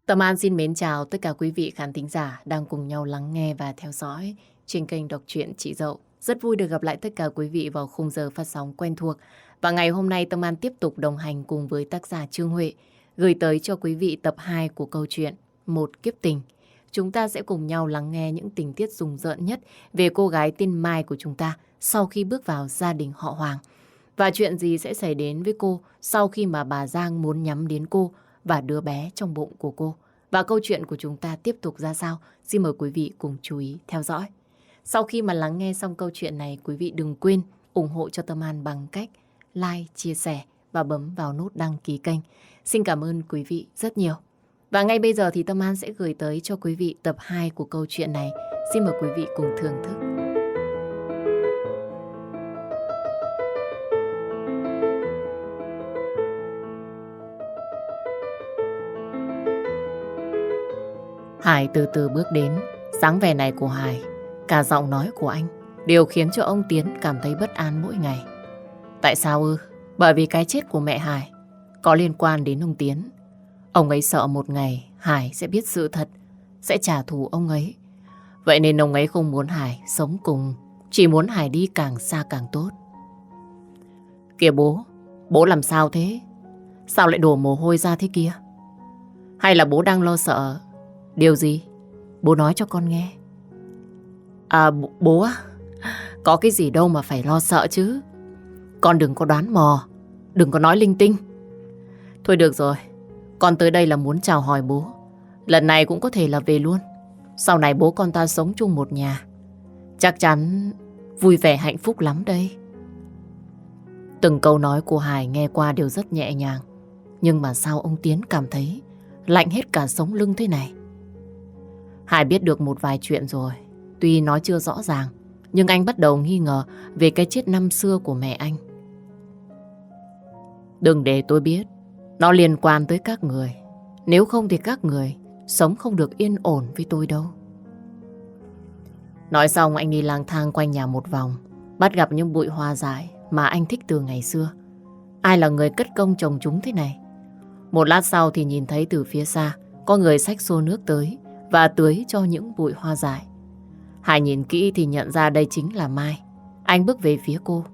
Tâm An xin mến chào tất cả quý vị khán thính giả đang cùng nhau lắng nghe và theo dõi trên kênh đọc truyện Chị Dậu. Rất vui được gặp lại tất cả quý vị vào khung giờ phát sóng quen thuộc. Và ngày hôm nay Tâm An tiếp tục đồng hành cùng với tác giả Trương Huệ gửi tới cho quý vị tập 2 của câu chuyện Một Kiếp Tình. Chúng ta sẽ cùng nhau lắng nghe những tình tiết rùng rợn nhất về cô gái tên Mai của chúng ta sau khi bước vào gia đình họ Hoàng. Và chuyện gì sẽ xảy đến với cô sau khi mà bà Giang muốn nhắm đến cô và đứa bé trong bụng của cô. Và câu chuyện của chúng ta tiếp tục ra sao? Xin mời quý vị cùng chú ý theo dõi. Sau khi mà lắng nghe xong câu chuyện này, quý vị đừng quên ủng hộ cho Tâm An bằng cách like, chia sẻ và bấm vào nút đăng ký kênh. Xin cảm ơn quý vị rất nhiều. Và ngay bây giờ thì Tâm An sẽ gửi tới cho quý vị tập 2 của câu chuyện này. Xin mời quý vị cùng thưởng thức. Hải từ từ bước đến. Dáng vẻ này của Hải, cả giọng nói của anh đều khiến cho ông Tiến cảm thấy bất an mỗi ngày. Tại sao ư? Bởi vì cái chết của mẹ Hải có liên quan đến ông Tiến. Ông ấy sợ một ngày Hải sẽ biết sự thật, sẽ trả thù ông ấy. Vậy nên ông ấy không muốn Hải sống cùng, chỉ muốn Hải đi càng xa càng tốt. Kìa bố làm sao thế? Sao lại đổ mồ hôi ra thế kia? Hay là bố đang lo sợ điều gì? Bố nói cho con nghe. À bố á, có cái gì đâu mà phải lo sợ chứ. Con đừng có đoán mò, đừng có nói linh tinh. Thôi được rồi, con tới đây là muốn chào hỏi bố. Lần này cũng có thể là về luôn. Sau này bố con ta sống chung một nhà, chắc chắn vui vẻ hạnh phúc lắm đây. Từng câu nói của Hải nghe qua đều rất nhẹ nhàng. Nhưng mà sao ông Tiến cảm thấy lạnh hết cả sống lưng thế này? Hải biết được một vài chuyện rồi. Tuy nói chưa rõ ràng, nhưng anh bắt đầu nghi ngờ về cái chết năm xưa của mẹ anh. Đừng để tôi biết, nó liên quan tới các người. Nếu không thì các người sống không được yên ổn với tôi đâu. Nói xong anh đi lang thang quanh nhà một vòng, bắt gặp những bụi hoa dại mà anh thích từ ngày xưa. Ai là người cất công trồng chúng thế này? Một lát sau thì nhìn thấy từ phía xa có người xách xô nước tới và tưới cho những bụi hoa dại. Hải nhìn kỹ thì nhận ra đây chính là Mai. Anh bước về phía cô.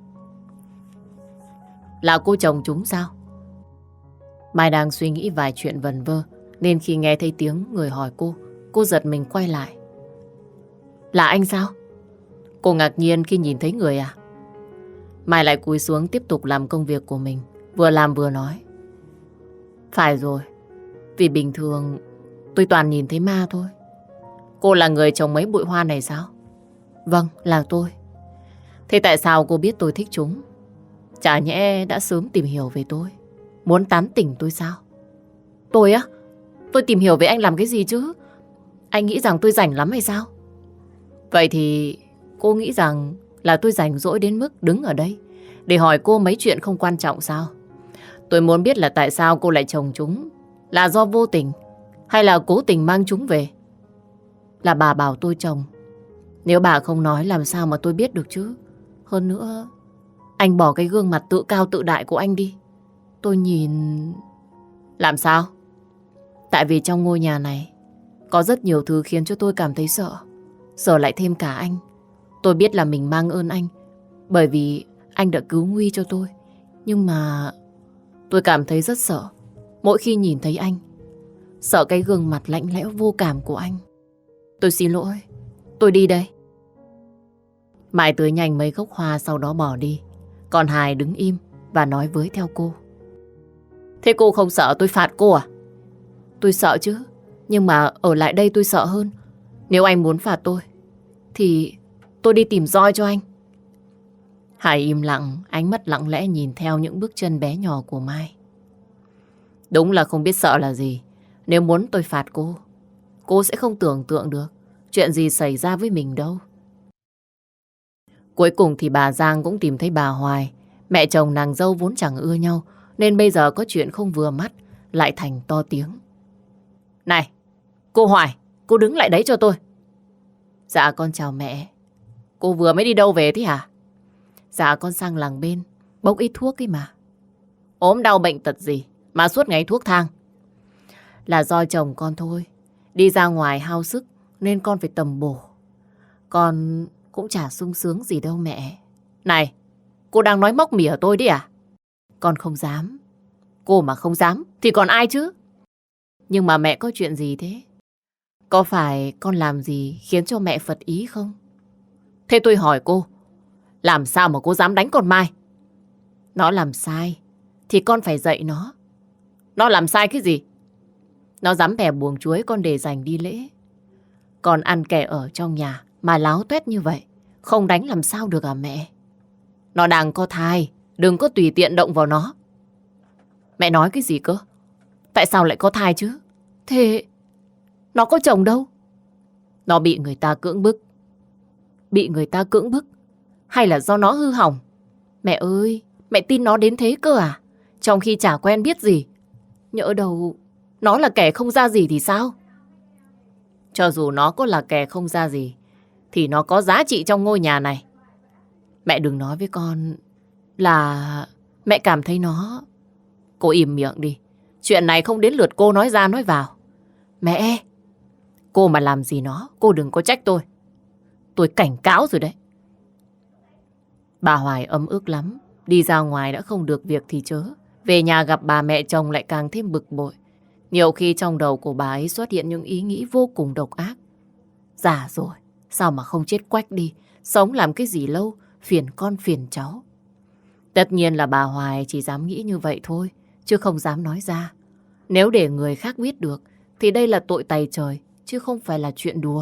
Là cô trồng chúng sao? Mai đang suy nghĩ vài chuyện vẩn vơ, nên khi nghe thấy tiếng người hỏi cô giật mình quay lại. Là anh sao? Cô ngạc nhiên khi nhìn thấy người à? Mai lại cúi xuống tiếp tục làm công việc của mình, vừa làm vừa nói. Phải rồi, vì bình thường tôi toàn nhìn thấy ma thôi. Cô là người trồng mấy bụi hoa này sao? Vâng, là tôi. Thế tại sao cô biết tôi thích chúng? Chả nhẽ đã sớm tìm hiểu về tôi, muốn tán tỉnh tôi sao? Tôi á? Tôi tìm hiểu về anh làm cái gì chứ? Anh nghĩ rằng tôi rảnh lắm hay sao? Vậy thì cô nghĩ rằng là tôi rảnh rỗi đến mức đứng ở đây để hỏi cô mấy chuyện không quan trọng sao? Tôi muốn biết là tại sao cô lại trồng chúng. Là do vô tình hay là cố tình mang chúng về? Là bà bảo tôi trồng. Nếu bà không nói làm sao mà tôi biết được chứ? Hơn nữa, anh bỏ cái gương mặt tự cao tự đại của anh đi. Tôi nhìn... Làm sao? Tại vì trong ngôi nhà này có rất nhiều thứ khiến cho tôi cảm thấy sợ. Sợ lại thêm cả anh. Tôi biết là mình mang ơn anh, bởi vì anh đã cứu nguy cho tôi. Nhưng mà tôi cảm thấy rất sợ mỗi khi nhìn thấy anh. Sợ cái gương mặt lạnh lẽo vô cảm của anh. Tôi xin lỗi, tôi đi đây. Mai tưới nhanh mấy gốc hoa sau đó bỏ đi. Còn Hải đứng im và nói với theo cô. Thế cô không sợ tôi phạt cô à? Tôi sợ chứ, nhưng mà ở lại đây tôi sợ hơn. Nếu anh muốn phạt tôi thì tôi đi tìm roi cho anh. Hải im lặng, ánh mắt lặng lẽ nhìn theo những bước chân bé nhỏ của Mai. Đúng là không biết sợ là gì. Nếu muốn tôi phạt cô sẽ không tưởng tượng được chuyện gì xảy ra với mình đâu. Cuối cùng thì bà Giang cũng tìm thấy bà Hoài. Mẹ chồng nàng dâu vốn chẳng ưa nhau, nên bây giờ có chuyện không vừa mắt lại thành to tiếng. Này, cô Hoài, cô đứng lại đấy cho tôi. Dạ con chào mẹ. Cô vừa mới đi đâu về thế hả? Dạ con sang làng bên bốc ít thuốc ấy mà. Ốm đau bệnh tật gì mà suốt ngày thuốc thang? Là do chồng con thôi. Đi ra ngoài hao sức nên con phải tầm bổ. Con cũng chả sung sướng gì đâu mẹ. Này, cô đang nói móc mỉa tôi đấy à? Con không dám. Cô mà không dám thì còn ai chứ? Nhưng mà mẹ có chuyện gì thế? Có phải con làm gì khiến cho mẹ phật ý không? Thế tôi hỏi cô, làm sao mà cô dám đánh con Mai? Nó làm sai thì con phải dạy nó. Nó làm sai cái gì? Nó dám bẻ buồng chuối con để dành đi lễ. Con ăn kẻ ở trong nhà mà láo tuét như vậy, không đánh làm sao được à mẹ? Nó đang có thai, đừng có tùy tiện động vào nó. Mẹ nói cái gì cơ? Tại sao lại có thai chứ? Thế nó có chồng đâu? Nó bị người ta cưỡng bức. Bị người ta cưỡng bức hay là do nó hư hỏng? Mẹ ơi, mẹ tin nó đến thế cơ à? Trong khi chả quen biết gì. Nhỡ đâu nó là kẻ không ra gì thì sao? Cho dù nó có là kẻ không ra gì thì nó có giá trị trong ngôi nhà này. Mẹ đừng nói với con là mẹ cảm thấy nó... Cô im miệng đi. Chuyện này không đến lượt cô nói ra nói vào. Mẹ, cô mà làm gì nó, cô đừng có trách tôi. Tôi cảnh cáo rồi đấy. Bà Hoài ấm ức lắm. Đi ra ngoài đã không được việc thì chớ. Về nhà gặp bà mẹ chồng lại càng thêm bực bội. Nhiều khi trong đầu của bà ấy xuất hiện những ý nghĩ vô cùng độc ác. Già rồi, sao mà không chết quách đi, sống làm cái gì lâu, phiền con phiền cháu. Tất nhiên là bà Hoài chỉ dám nghĩ như vậy thôi, chứ không dám nói ra. Nếu để người khác biết được, thì đây là tội tày trời, chứ không phải là chuyện đùa.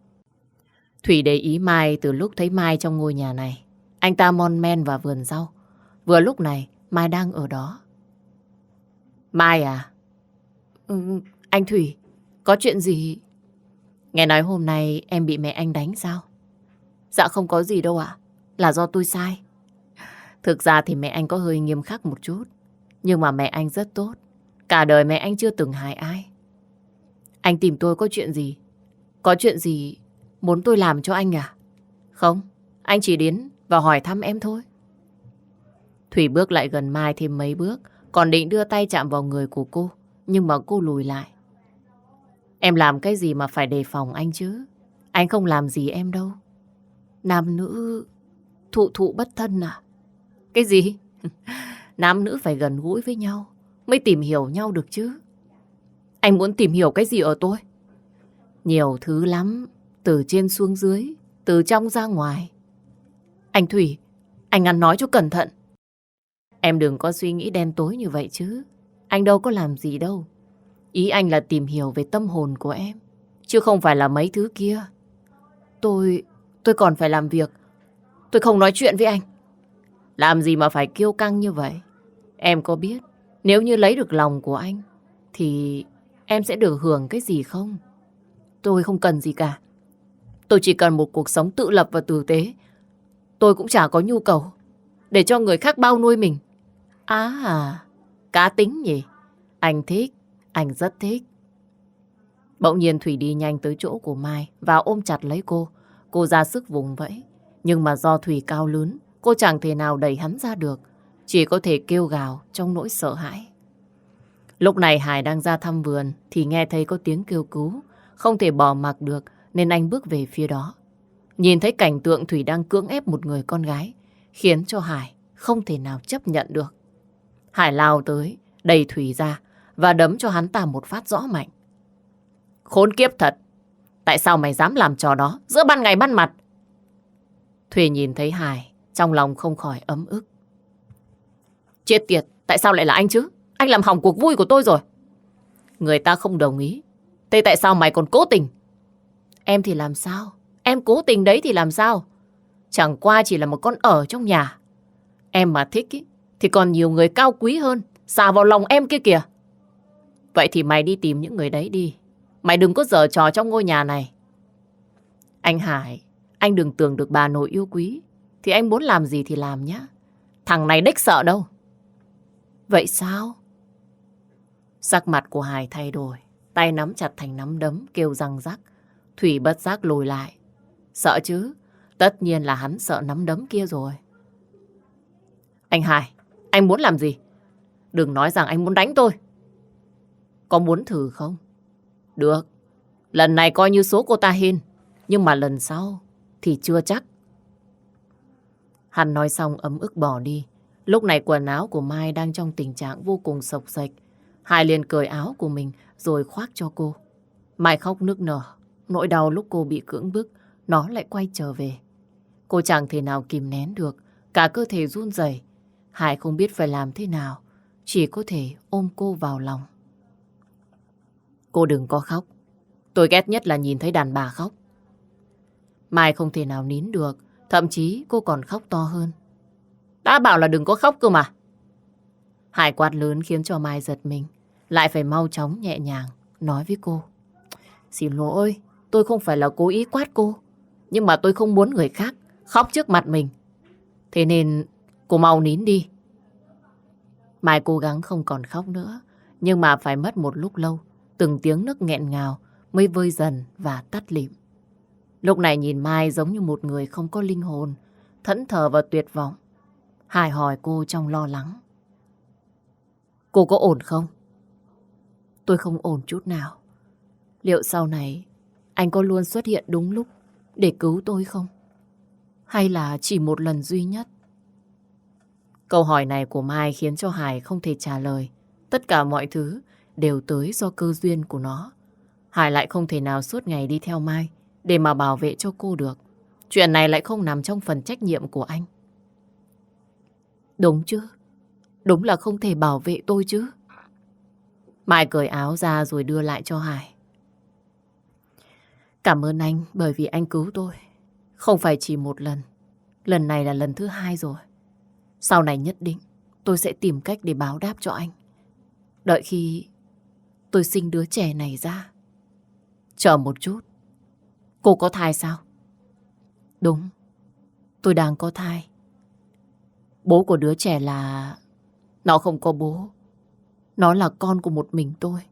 Thủy để ý Mai từ lúc thấy Mai trong ngôi nhà này. Anh ta mon men vào vườn rau. Vừa lúc này, Mai đang ở đó. Mai à? Anh Thủy, có chuyện gì? Nghe nói hôm nay em bị mẹ anh đánh sao? Dạ không có gì đâu ạ. Là do tôi sai. Thực ra thì mẹ anh có hơi nghiêm khắc một chút. Nhưng mà mẹ anh rất tốt. Cả đời mẹ anh chưa từng hại ai. Anh tìm tôi có chuyện gì? Có chuyện gì muốn tôi làm cho anh à? Không, anh chỉ đến và hỏi thăm em thôi. Thủy bước lại gần Mai thêm mấy bước, còn định đưa tay chạm vào người của cô. Nhưng mà cô lùi lại. Em làm cái gì mà phải đề phòng anh chứ? Anh không làm gì em đâu. Nam nữ thụ thụ bất thân à? Cái gì? Nam nữ phải gần gũi với nhau mới tìm hiểu nhau được chứ. Anh muốn tìm hiểu cái gì ở tôi? Nhiều thứ lắm. Từ trên xuống dưới, từ trong ra ngoài. Anh Thủy, anh ăn nói cho cẩn thận. Em đừng có suy nghĩ đen tối như vậy chứ. Anh đâu có làm gì đâu. Ý anh là tìm hiểu về tâm hồn của em, chứ không phải là mấy thứ kia. Tôi còn phải làm việc. Tôi không nói chuyện với anh. Làm gì mà phải kiêu căng như vậy? Em có biết nếu như lấy được lòng của anh thì em sẽ được hưởng cái gì không? Tôi không cần gì cả. Tôi chỉ cần một cuộc sống tự lập và tử tế. Tôi cũng chả có nhu cầu để cho người khác bao nuôi mình. Cá tính nhỉ? Anh thích, anh rất thích. Bỗng nhiên Thủy đi nhanh tới chỗ của Mai và ôm chặt lấy cô. Cô ra sức vùng vẫy. Nhưng mà do Thủy cao lớn, cô chẳng thể nào đẩy hắn ra được. Chỉ có thể kêu gào trong nỗi sợ hãi. Lúc này Hải đang ra thăm vườn thì nghe thấy có tiếng kêu cứu. Không thể bỏ mặc được nên anh bước về phía đó. Nhìn thấy cảnh tượng Thủy đang cưỡng ép một người con gái khiến cho Hải không thể nào chấp nhận được. Hải lao tới, đẩy Thủy ra và đấm cho hắn ta một phát rõ mạnh. Khốn kiếp thật! Tại sao mày dám làm trò đó giữa ban ngày ban mặt? Thủy nhìn thấy Hải, trong lòng không khỏi ấm ức. Chết tiệt, tại sao lại là anh chứ? Anh làm hỏng cuộc vui của tôi rồi. Người ta không đồng ý. Thế tại sao mày còn cố tình? Em thì làm sao? Em cố tình đấy thì làm sao? Chẳng qua chỉ là một con ở trong nhà. Em mà thích ý, thì còn nhiều người cao quý hơn xà vào lòng em kia kìa. Vậy thì mày đi tìm những người đấy đi. Mày đừng có giở trò trong ngôi nhà này. Anh Hải, anh đừng tưởng được bà nội yêu quý thì anh muốn làm gì thì làm nhá. Thằng này đếch sợ đâu. Vậy sao? Sắc mặt của Hải thay đổi. Tay nắm chặt thành nắm đấm kêu răng rắc. Thủy bất giác lùi lại. Sợ chứ? Tất nhiên là hắn sợ nắm đấm kia rồi. Anh Hải, anh muốn làm gì? Đừng nói rằng anh muốn đánh tôi. Có muốn thử không? Được. Lần này coi như số cô ta hên. Nhưng mà lần sau thì chưa chắc. Hắn nói xong ấm ức bỏ đi. Lúc này quần áo của Mai đang trong tình trạng vô cùng xộc xệch. Hải liền cởi áo của mình rồi khoác cho cô. Mai khóc nức nở. Nỗi đau lúc cô bị cưỡng bức, nó lại quay trở về. Cô chẳng thể nào kìm nén được, cả cơ thể run rẩy. Hải không biết phải làm thế nào, chỉ có thể ôm cô vào lòng. Cô đừng có khóc. Tôi ghét nhất là nhìn thấy đàn bà khóc. Mai không thể nào nín được, thậm chí cô còn khóc to hơn. Đã bảo là đừng có khóc cơ mà. Hải quát lớn khiến cho Mai giật mình, lại phải mau chóng nhẹ nhàng nói với cô. Xin lỗi, tôi không phải là cố ý quát cô, nhưng mà tôi không muốn người khác khóc trước mặt mình. Thế nên cô mau nín đi. Mai cố gắng không còn khóc nữa, nhưng mà phải mất một lúc lâu, từng tiếng nức nghẹn ngào mới vơi dần và tắt lịm. Lúc này nhìn Mai giống như một người không có linh hồn, thẫn thờ và tuyệt vọng. Hải hỏi cô trong lo lắng. Cô có ổn không? Tôi không ổn chút nào. Liệu sau này anh có luôn xuất hiện đúng lúc để cứu tôi không? Hay là chỉ một lần duy nhất? Câu hỏi này của Mai khiến cho Hải không thể trả lời. Tất cả mọi thứ đều tới do cơ duyên của nó. Hải lại không thể nào suốt ngày đi theo Mai để mà bảo vệ cho cô được. Chuyện này lại không nằm trong phần trách nhiệm của anh. Đúng chứ? Đúng là không thể bảo vệ tôi chứ? Mai cởi áo ra rồi đưa lại cho Hải. Cảm ơn anh bởi vì anh cứu tôi. Không phải chỉ một lần. Lần này là lần thứ 2 rồi. Sau này nhất định tôi sẽ tìm cách để báo đáp cho anh. Đợi khi tôi sinh đứa trẻ này ra. Chờ một chút. Cô có thai sao? Đúng. Tôi đang có thai. Bố của đứa trẻ là... Nó không có bố. Nó là con của một mình tôi.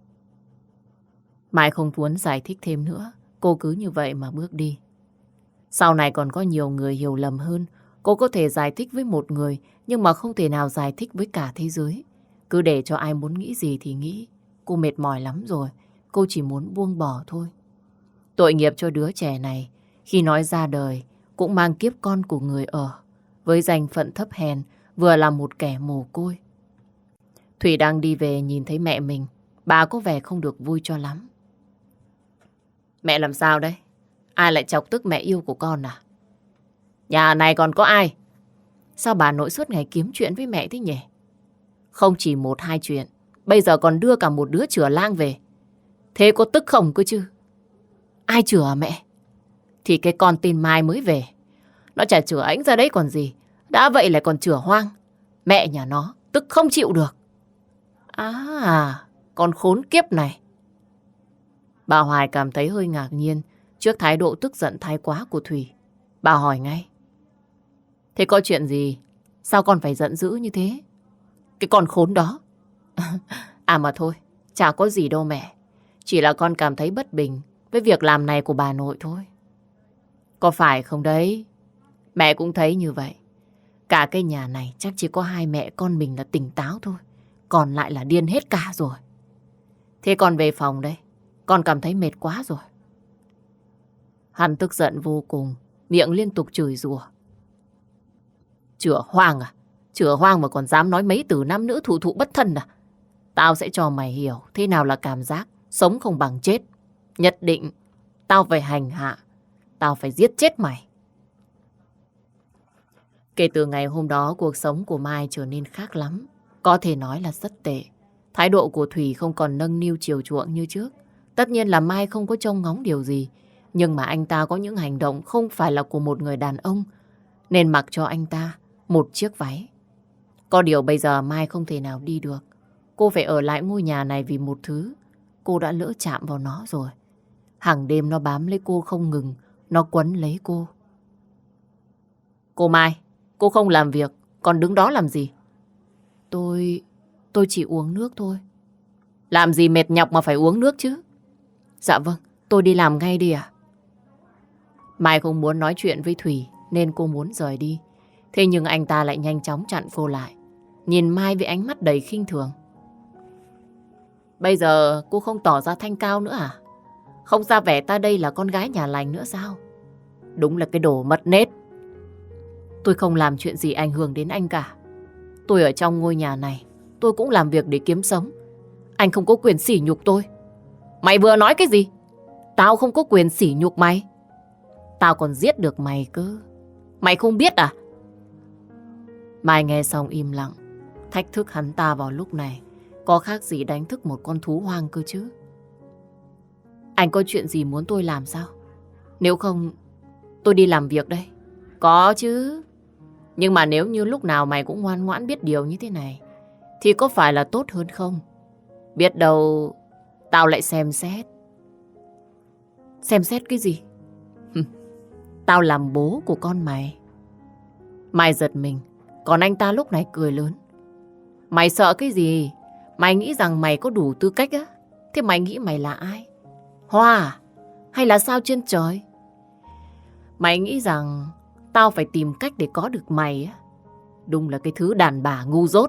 Mai không muốn giải thích thêm nữa. Cô cứ như vậy mà bước đi. Sau này còn có nhiều người hiểu lầm hơn. Cô có thể giải thích với một người, nhưng mà không thể nào giải thích với cả thế giới. Cứ để cho ai muốn nghĩ gì thì nghĩ. Cô mệt mỏi lắm rồi. Cô chỉ muốn buông bỏ thôi. Tội nghiệp cho đứa trẻ này. Khi nói ra đời, cũng mang kiếp con của người ở. Với danh phận thấp hèn, vừa là một kẻ mồ côi. Thủy đang đi về nhìn thấy mẹ mình. Bà có vẻ không được vui cho lắm. Mẹ làm sao đấy? Ai lại chọc tức mẹ yêu của con à? Nhà này còn có ai? Sao bà nội suốt ngày kiếm chuyện với mẹ thế nhỉ? Không chỉ 1-2 chuyện, bây giờ còn đưa cả một đứa chửa lang về. Thế có tức không cơ chứ? Ai chửa à mẹ? Thì cái con tin Mai mới về. Nó chả chửa ảnh ra đấy còn gì. Đã vậy lại còn chửa hoang. Mẹ nhà nó tức không chịu được. À, con khốn kiếp này. Bà Hoài cảm thấy hơi ngạc nhiên trước thái độ tức giận thái quá của Thủy. Bà hỏi ngay. Thế có chuyện gì? Sao con phải giận dữ như thế? Cái con khốn đó. À mà thôi, chả có gì đâu mẹ. Chỉ là con cảm thấy bất bình với việc làm này của bà nội thôi. Có phải không đấy? Mẹ cũng thấy như vậy. Cả cái nhà này chắc chỉ có 2 mẹ con mình là tỉnh táo thôi. Còn lại là điên hết cả rồi. Thế con về phòng đây. Con cảm thấy mệt quá rồi. Hắn tức giận vô cùng, miệng liên tục chửi rủa. Chửa hoang à? Chửa hoang mà còn dám nói mấy từ nam nữ thủ thụ bất thân à? Tao sẽ cho mày hiểu thế nào là cảm giác sống không bằng chết. Nhất định tao phải hành hạ. Tao phải giết chết mày. Kể từ ngày hôm đó, cuộc sống của Mai trở nên khác lắm. Có thể nói là rất tệ. Thái độ của Thủy không còn nâng niu chiều chuộng như trước. Tất nhiên là Mai không có trông ngóng điều gì. Nhưng mà anh ta có những hành động không phải là của một người đàn ông, nên mặc cho anh ta một chiếc váy. Có điều bây giờ Mai không thể nào đi được. Cô phải ở lại ngôi nhà này vì một thứ. Cô đã lỡ chạm vào nó rồi. Hàng đêm nó bám lấy cô không ngừng. Nó quấn lấy cô. Cô Mai, cô không làm việc, còn đứng đó làm gì? Tôi chỉ uống nước thôi. Làm gì mệt nhọc mà phải uống nước chứ? Dạ vâng, tôi đi làm ngay đi ạ. Mai không muốn nói chuyện với Thủy nên cô muốn rời đi. Thế nhưng anh ta lại nhanh chóng chặn cô lại. Nhìn Mai với ánh mắt đầy khinh thường. Bây giờ cô không tỏ ra thanh cao nữa à? Không ra vẻ ta đây là con gái nhà lành nữa sao? Đúng là cái đồ mất nết. Tôi không làm chuyện gì ảnh hưởng đến anh cả. Tôi ở trong ngôi nhà này, tôi cũng làm việc để kiếm sống. Anh không có quyền sỉ nhục tôi. Mày vừa nói cái gì? Tao không có quyền sỉ nhục mày. Tao còn giết được mày cơ. Mày không biết à? Mai nghe xong im lặng. Thách thức hắn ta vào lúc này có khác gì đánh thức một con thú hoang cơ chứ. Anh có chuyện gì muốn tôi làm sao? Nếu không, tôi đi làm việc đây. Có chứ. Nhưng mà nếu như lúc nào mày cũng ngoan ngoãn biết điều như thế này thì có phải là tốt hơn không? Biết đâu tao lại xem xét. Xem xét cái gì? Tao làm bố của con mày. Mày giật mình, còn anh ta lúc này cười lớn. Mày sợ cái gì? Mày nghĩ rằng mày có đủ tư cách á? Thế mày nghĩ mày là ai? Hoa à? Hay là sao trên trời? Mày nghĩ rằng tao phải tìm cách để có được mày á? Đúng là cái thứ đàn bà ngu dốt.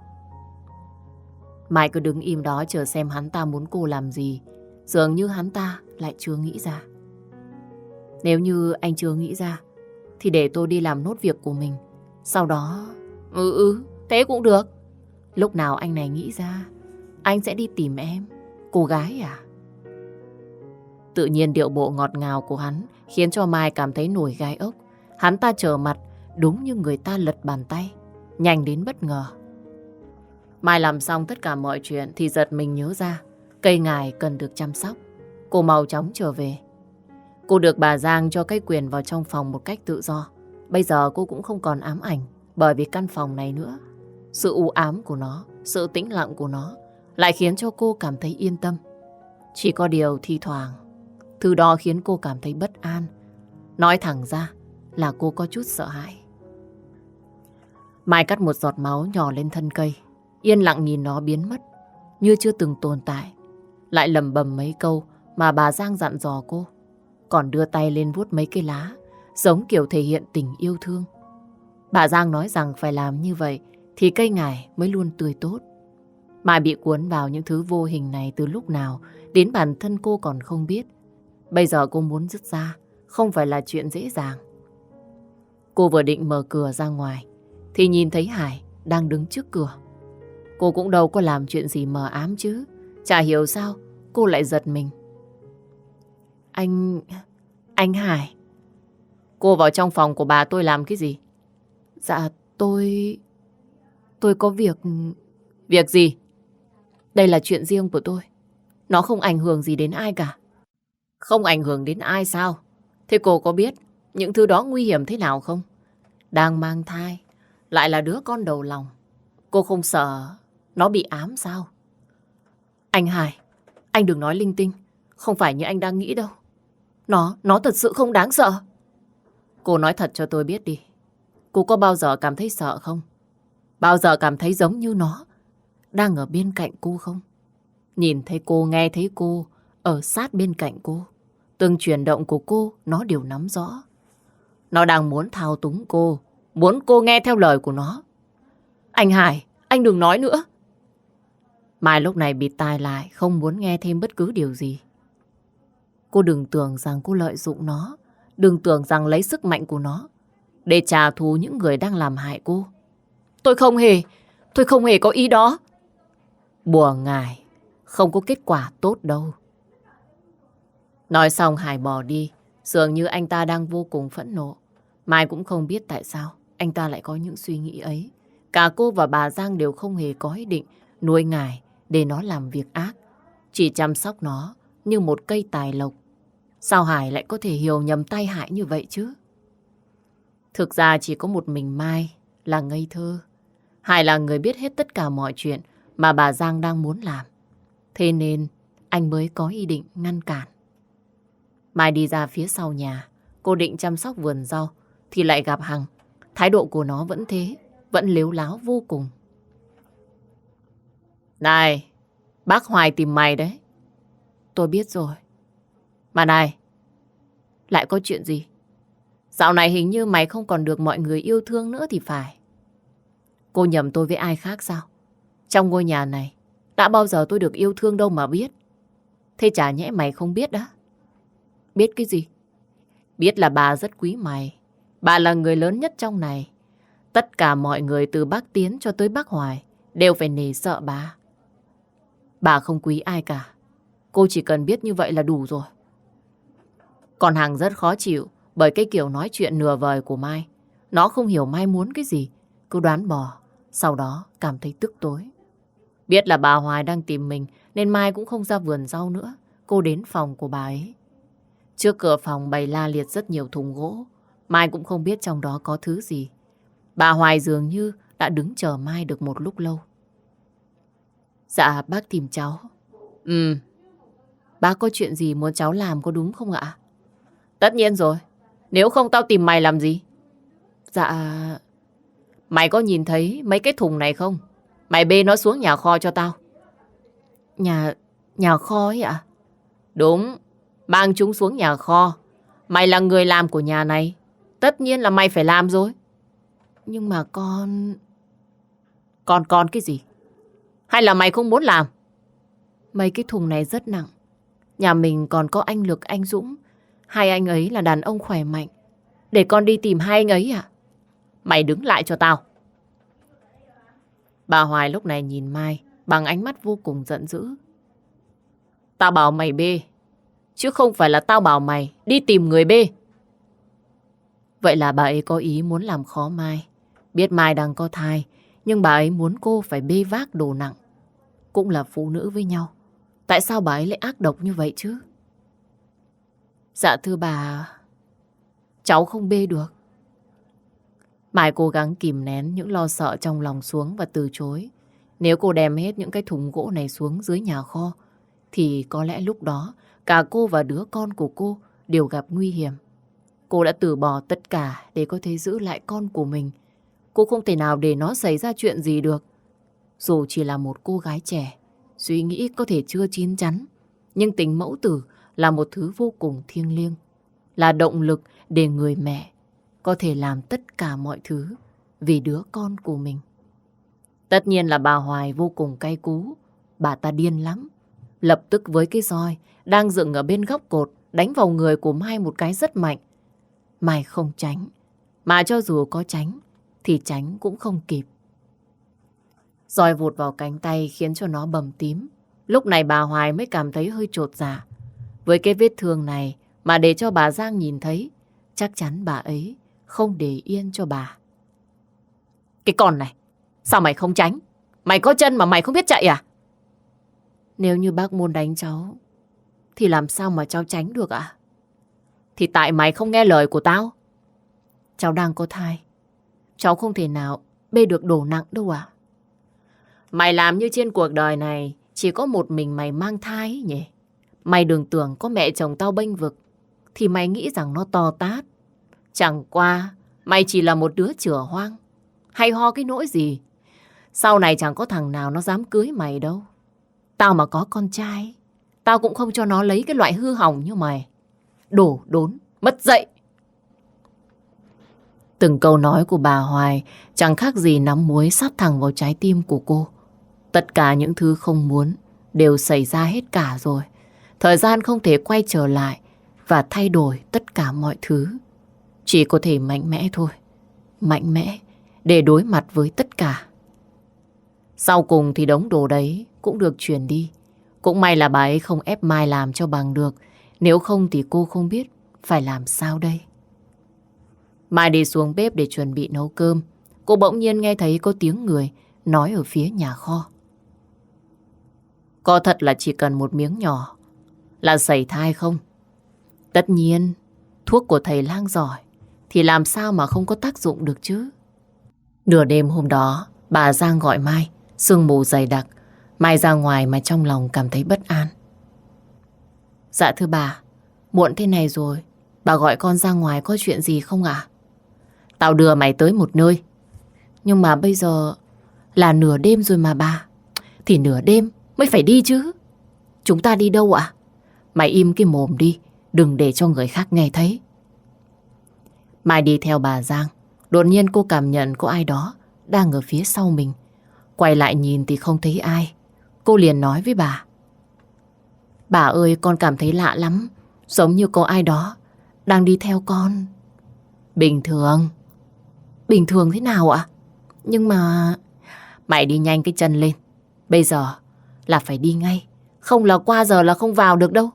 Mai cứ đứng im đó chờ xem hắn ta muốn cô làm gì. Dường như hắn ta lại chưa nghĩ ra. Nếu như anh chưa nghĩ ra thì để tôi đi làm nốt việc của mình. Sau đó... thế cũng được. Lúc nào anh này nghĩ ra, anh sẽ đi tìm em. Cô gái à? Tự nhiên điệu bộ ngọt ngào của hắn khiến cho Mai cảm thấy nổi gai ốc. Hắn ta trở mặt đúng như người ta lật bàn tay, nhanh đến bất ngờ. Mai làm xong tất cả mọi chuyện thì giật mình nhớ ra cây ngải cần được chăm sóc. Cô mau chóng trở về. Cô được bà Giang cho cái quyền vào trong phòng một cách tự do. Bây giờ cô cũng không còn ám ảnh bởi vì căn phòng này nữa. Sự u ám của nó, sự tĩnh lặng của nó lại khiến cho cô cảm thấy yên tâm. Chỉ có điều thi thoảng thứ đó khiến cô cảm thấy bất an. Nói thẳng ra là cô có chút sợ hãi. Mai cắt một giọt máu nhỏ lên thân cây, yên lặng nhìn nó biến mất như chưa từng tồn tại. Lại lẩm bẩm mấy câu mà bà Giang dặn dò cô, còn đưa tay lên vuốt mấy cây lá giống kiểu thể hiện tình yêu thương. Bà Giang nói rằng phải làm như vậy thì cây ngải mới luôn tươi tốt. Mai bị cuốn vào những thứ vô hình này từ lúc nào đến bản thân cô còn không biết. Bây giờ cô muốn dứt ra không phải là chuyện dễ dàng. Cô vừa định mở cửa ra ngoài thì nhìn thấy Hải đang đứng trước cửa. Cô cũng đâu có làm chuyện gì mờ ám chứ. Chả hiểu sao cô lại giật mình. Anh Hải. Cô vào trong phòng của bà tôi làm cái gì? Dạ tôi có việc. Việc gì? Đây là chuyện riêng của tôi. Nó không ảnh hưởng gì đến ai cả. Không ảnh hưởng đến ai sao? Thế cô có biết những thứ đó nguy hiểm thế nào không? Đang mang thai, lại là đứa con đầu lòng. Cô không sợ nó bị ám sao? Anh Hải, anh đừng nói linh tinh. Không phải như anh đang nghĩ đâu. Nó thật sự không đáng sợ. Cô nói thật cho tôi biết đi. Cô có bao giờ cảm thấy sợ không? Bao giờ cảm thấy giống như nó đang ở bên cạnh cô không? Nhìn thấy cô, nghe thấy cô ở sát bên cạnh cô. Từng chuyển động của cô nó đều nắm rõ. Nó đang muốn thao túng cô, muốn cô nghe theo lời của nó. Anh Hải, anh đừng nói nữa. Mai lúc này bịt tai lại, không muốn nghe thêm bất cứ điều gì. Cô đừng tưởng rằng cô lợi dụng nó, đừng tưởng rằng lấy sức mạnh của nó để trả thù những người đang làm hại cô. Tôi không hề có ý đó. Bùa ngải, không có kết quả tốt đâu. Nói xong Hải bỏ đi, dường như anh ta đang vô cùng phẫn nộ. Mai cũng không biết tại sao anh ta lại có những suy nghĩ ấy. Cả cô và bà Giang đều không hề có ý định nuôi ngải để nó làm việc ác, chỉ chăm sóc nó như một cây tài lộc. Sao Hải lại có thể hiểu nhầm tai hại như vậy chứ? Thực ra chỉ có một mình Mai là ngây thơ. Hải là người biết hết tất cả mọi chuyện mà bà Giang đang muốn làm. Thế nên anh mới có ý định ngăn cản. Mai đi ra phía sau nhà, cô định chăm sóc vườn rau thì lại gặp Hằng. Thái độ của nó vẫn thế, vẫn lếu láo vô cùng. Này, bác Hoài tìm mày đấy. Tôi biết rồi. Mà này, lại có chuyện gì? Dạo này hình như mày không còn được mọi người yêu thương nữa thì phải. Cô nhầm tôi với ai khác sao? Trong ngôi nhà này, Đã bao giờ tôi được yêu thương đâu mà biết. Thế chả nhẽ mày không biết đó. Biết cái gì? Biết là bà rất quý mày. Bà là người lớn nhất trong này. Tất cả mọi người từ bác Tiến cho tới bác Hoài đều phải nể sợ bà. Bà không quý ai cả. Cô chỉ cần biết như vậy là đủ rồi. Còn Hằng rất khó chịu bởi cái kiểu nói chuyện nửa vời của Mai. Nó không hiểu Mai muốn cái gì, cứ đoán bò, sau đó cảm thấy tức tối. Biết là bà Hoài đang tìm mình nên Mai cũng không ra vườn rau nữa. Cô đến phòng của bà ấy. Trước cửa phòng bày la liệt rất nhiều thùng gỗ. Mai cũng không biết trong đó có thứ gì. Bà Hoài dường như đã đứng chờ Mai được một lúc lâu. Dạ, bác tìm cháu. Bác có chuyện gì muốn cháu làm có đúng không ạ? Tất nhiên rồi. Nếu không tao tìm mày làm gì? Dạ... Mày có nhìn thấy mấy cái thùng này không? Mày bê nó xuống nhà kho cho tao. Nhà kho ấy ạ? Đúng. Mang chúng xuống nhà kho. Mày là người làm của nhà này. Tất nhiên là mày phải làm rồi. Nhưng mà con... Con cái gì? Hay là mày không muốn làm? Mấy cái thùng này rất nặng. Nhà mình còn có anh Lực, anh Dũng. Hai anh ấy là đàn ông khỏe mạnh. Để con đi tìm hai anh ấy à? Mày đứng lại cho tao. Bà Hoài lúc này nhìn Mai bằng ánh mắt vô cùng giận dữ. Tao bảo mày bê, chứ không phải là tao bảo mày đi tìm người bê. Vậy là bà ấy có ý muốn làm khó Mai. Biết Mai đang có thai, nhưng bà ấy muốn cô phải bê vác đồ nặng. Cũng là phụ nữ với nhau. Tại sao bà ấy lại ác độc như vậy chứ? Dạ thưa bà, cháu không bê được. Mai cố gắng kìm nén những lo sợ trong lòng xuống và từ chối. Nếu cô đem hết những cái thùng gỗ này xuống dưới nhà kho, thì có lẽ lúc đó cả cô và đứa con của cô đều gặp nguy hiểm. Cô đã từ bỏ tất cả để có thể giữ lại con của mình. Cô không thể nào để nó xảy ra chuyện gì được. Dù chỉ là một cô gái trẻ, suy nghĩ có thể chưa chín chắn, nhưng tình mẫu tử là một thứ vô cùng thiêng liêng, là động lực để người mẹ có thể làm tất cả mọi thứ vì đứa con của mình. Tất nhiên là bà Hoài vô cùng cay cú. Bà ta điên lắm. Lập tức với cái roi đang dựng ở bên góc cột đánh vào người của Mai một cái rất mạnh. Mai không tránh, mà cho dù có tránh thì tránh cũng không kịp. Roi vụt vào cánh tay khiến cho nó bầm tím. Lúc này bà Hoài mới cảm thấy hơi chột dạ. Với cái vết thương này mà để cho bà Giang nhìn thấy, chắc chắn bà ấy không để yên cho bà. Cái con này, sao mày không tránh? Mày có chân mà mày không biết chạy à? Nếu như bác muốn đánh cháu, thì làm sao mà cháu tránh được ạ? Thì tại mày không nghe lời của tao. Cháu đang có thai. Cháu không thể nào bê được đồ nặng đâu ạ. Mày làm như trên cuộc đời này chỉ có một mình mày mang thai ấy nhỉ? Mày đừng tưởng có mẹ chồng tao bênh vực thì mày nghĩ rằng nó to tát. Chẳng qua mày chỉ là một đứa chửa hoang, hay ho cái nỗi gì. Sau này chẳng có thằng nào nó dám cưới mày đâu. Tao mà có con trai, tao cũng không cho nó lấy cái loại hư hỏng như mày. Đổ đốn, mất dạy. Từng câu nói của bà Hoài chẳng khác gì nắm muối sát thẳng vào trái tim của cô. Tất cả những thứ không muốn đều xảy ra hết cả rồi. Thời gian không thể quay trở lại và thay đổi tất cả mọi thứ. Chỉ có thể mạnh mẽ thôi. Mạnh mẽ để đối mặt với tất cả. Sau cùng thì đống đồ đấy cũng được chuyển đi. Cũng may là bà ấy không ép Mai làm cho bằng được. Nếu không thì cô không biết phải làm sao đây. Mai đi xuống bếp để chuẩn bị nấu cơm. Cô bỗng nhiên nghe thấy có tiếng người nói ở phía nhà kho. Có thật là chỉ cần một miếng nhỏ là sảy thai không? Tất nhiên, thuốc của thầy lang giỏi thì làm sao mà không có tác dụng được chứ. Nửa đêm hôm đó, bà Giang gọi Mai, sương mù dày đặc. Mai ra ngoài mà trong lòng cảm thấy bất an. Dạ thưa bà, muộn thế này rồi, bà gọi con ra ngoài có chuyện gì không ạ? Tao đưa mày tới một nơi. Nhưng mà bây giờ là nửa đêm rồi mà bà. Thì nửa đêm mới phải đi chứ. Chúng ta đi đâu ạ? Mày im cái mồm đi, đừng để cho người khác nghe thấy. Mai đi theo bà Giang. Đột nhiên cô cảm nhận có ai đó đang ở phía sau mình. Quay lại nhìn thì không thấy ai. Cô liền nói với bà. Bà ơi, con cảm thấy lạ lắm. Giống như có ai đó đang đi theo con. Bình thường. Bình thường thế nào ạ? Nhưng mà... Mày đi nhanh cái chân lên. Bây giờ là phải đi ngay. Không là qua giờ là không vào được đâu.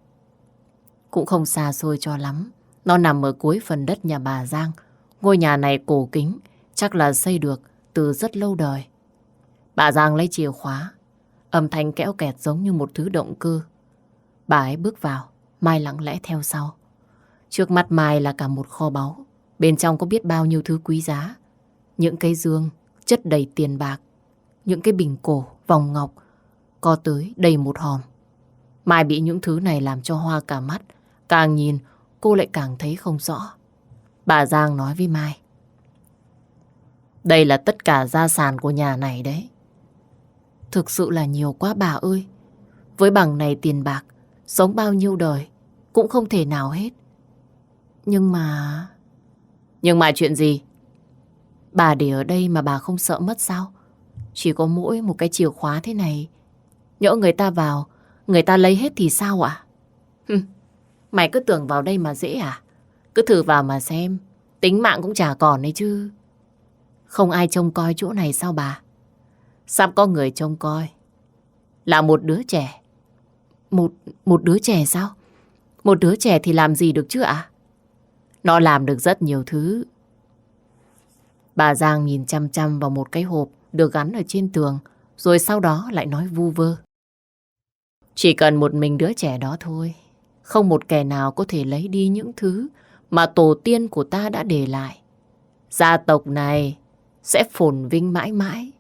Cũng không xa xôi cho lắm. Nó nằm ở cuối phần đất nhà bà Giang. Ngôi nhà này cổ kính, chắc là xây được từ rất lâu đời. Bà Giang lấy chìa khóa. Âm thanh kẽo kẹt giống như một thứ động cơ. Bà ấy bước vào, Mai lặng lẽ theo sau. Trước mắt Mai là cả một kho báu. Bên trong có biết bao nhiêu thứ quý giá. Những cái dương chất đầy tiền bạc. Những cái bình cổ, vòng ngọc có tới đầy một hòm. Mai bị những thứ này làm cho hoa cả mắt. Càng nhìn cô lại càng thấy không rõ. Bà Giang nói với Mai. Đây là tất cả gia sản của nhà này đấy. Thực sự là nhiều quá bà ơi. Với bằng này tiền bạc, sống bao nhiêu đời cũng không thể nào hết. Nhưng mà... Nhưng mà chuyện gì? Bà để ở đây mà bà không sợ mất sao? Chỉ có mỗi một cái chìa khóa thế này. Nhỡ người ta vào, người ta lấy hết thì sao ạ? Mày cứ tưởng vào đây mà dễ à? Cứ thử vào mà xem. Tính mạng cũng chả còn đấy chứ. Không ai trông coi chỗ này sao bà? Sắp có người trông coi. Là một đứa trẻ. Một đứa trẻ sao? Một đứa trẻ thì làm gì được chứ ạ? Nó làm được rất nhiều thứ. Bà Giang nhìn chăm chăm vào một cái hộp được gắn ở trên tường, rồi sau đó lại nói vu vơ. Chỉ cần một mình đứa trẻ đó thôi. Không một kẻ nào có thể lấy đi những thứ mà tổ tiên của ta đã để lại. Gia tộc này sẽ phồn vinh mãi mãi.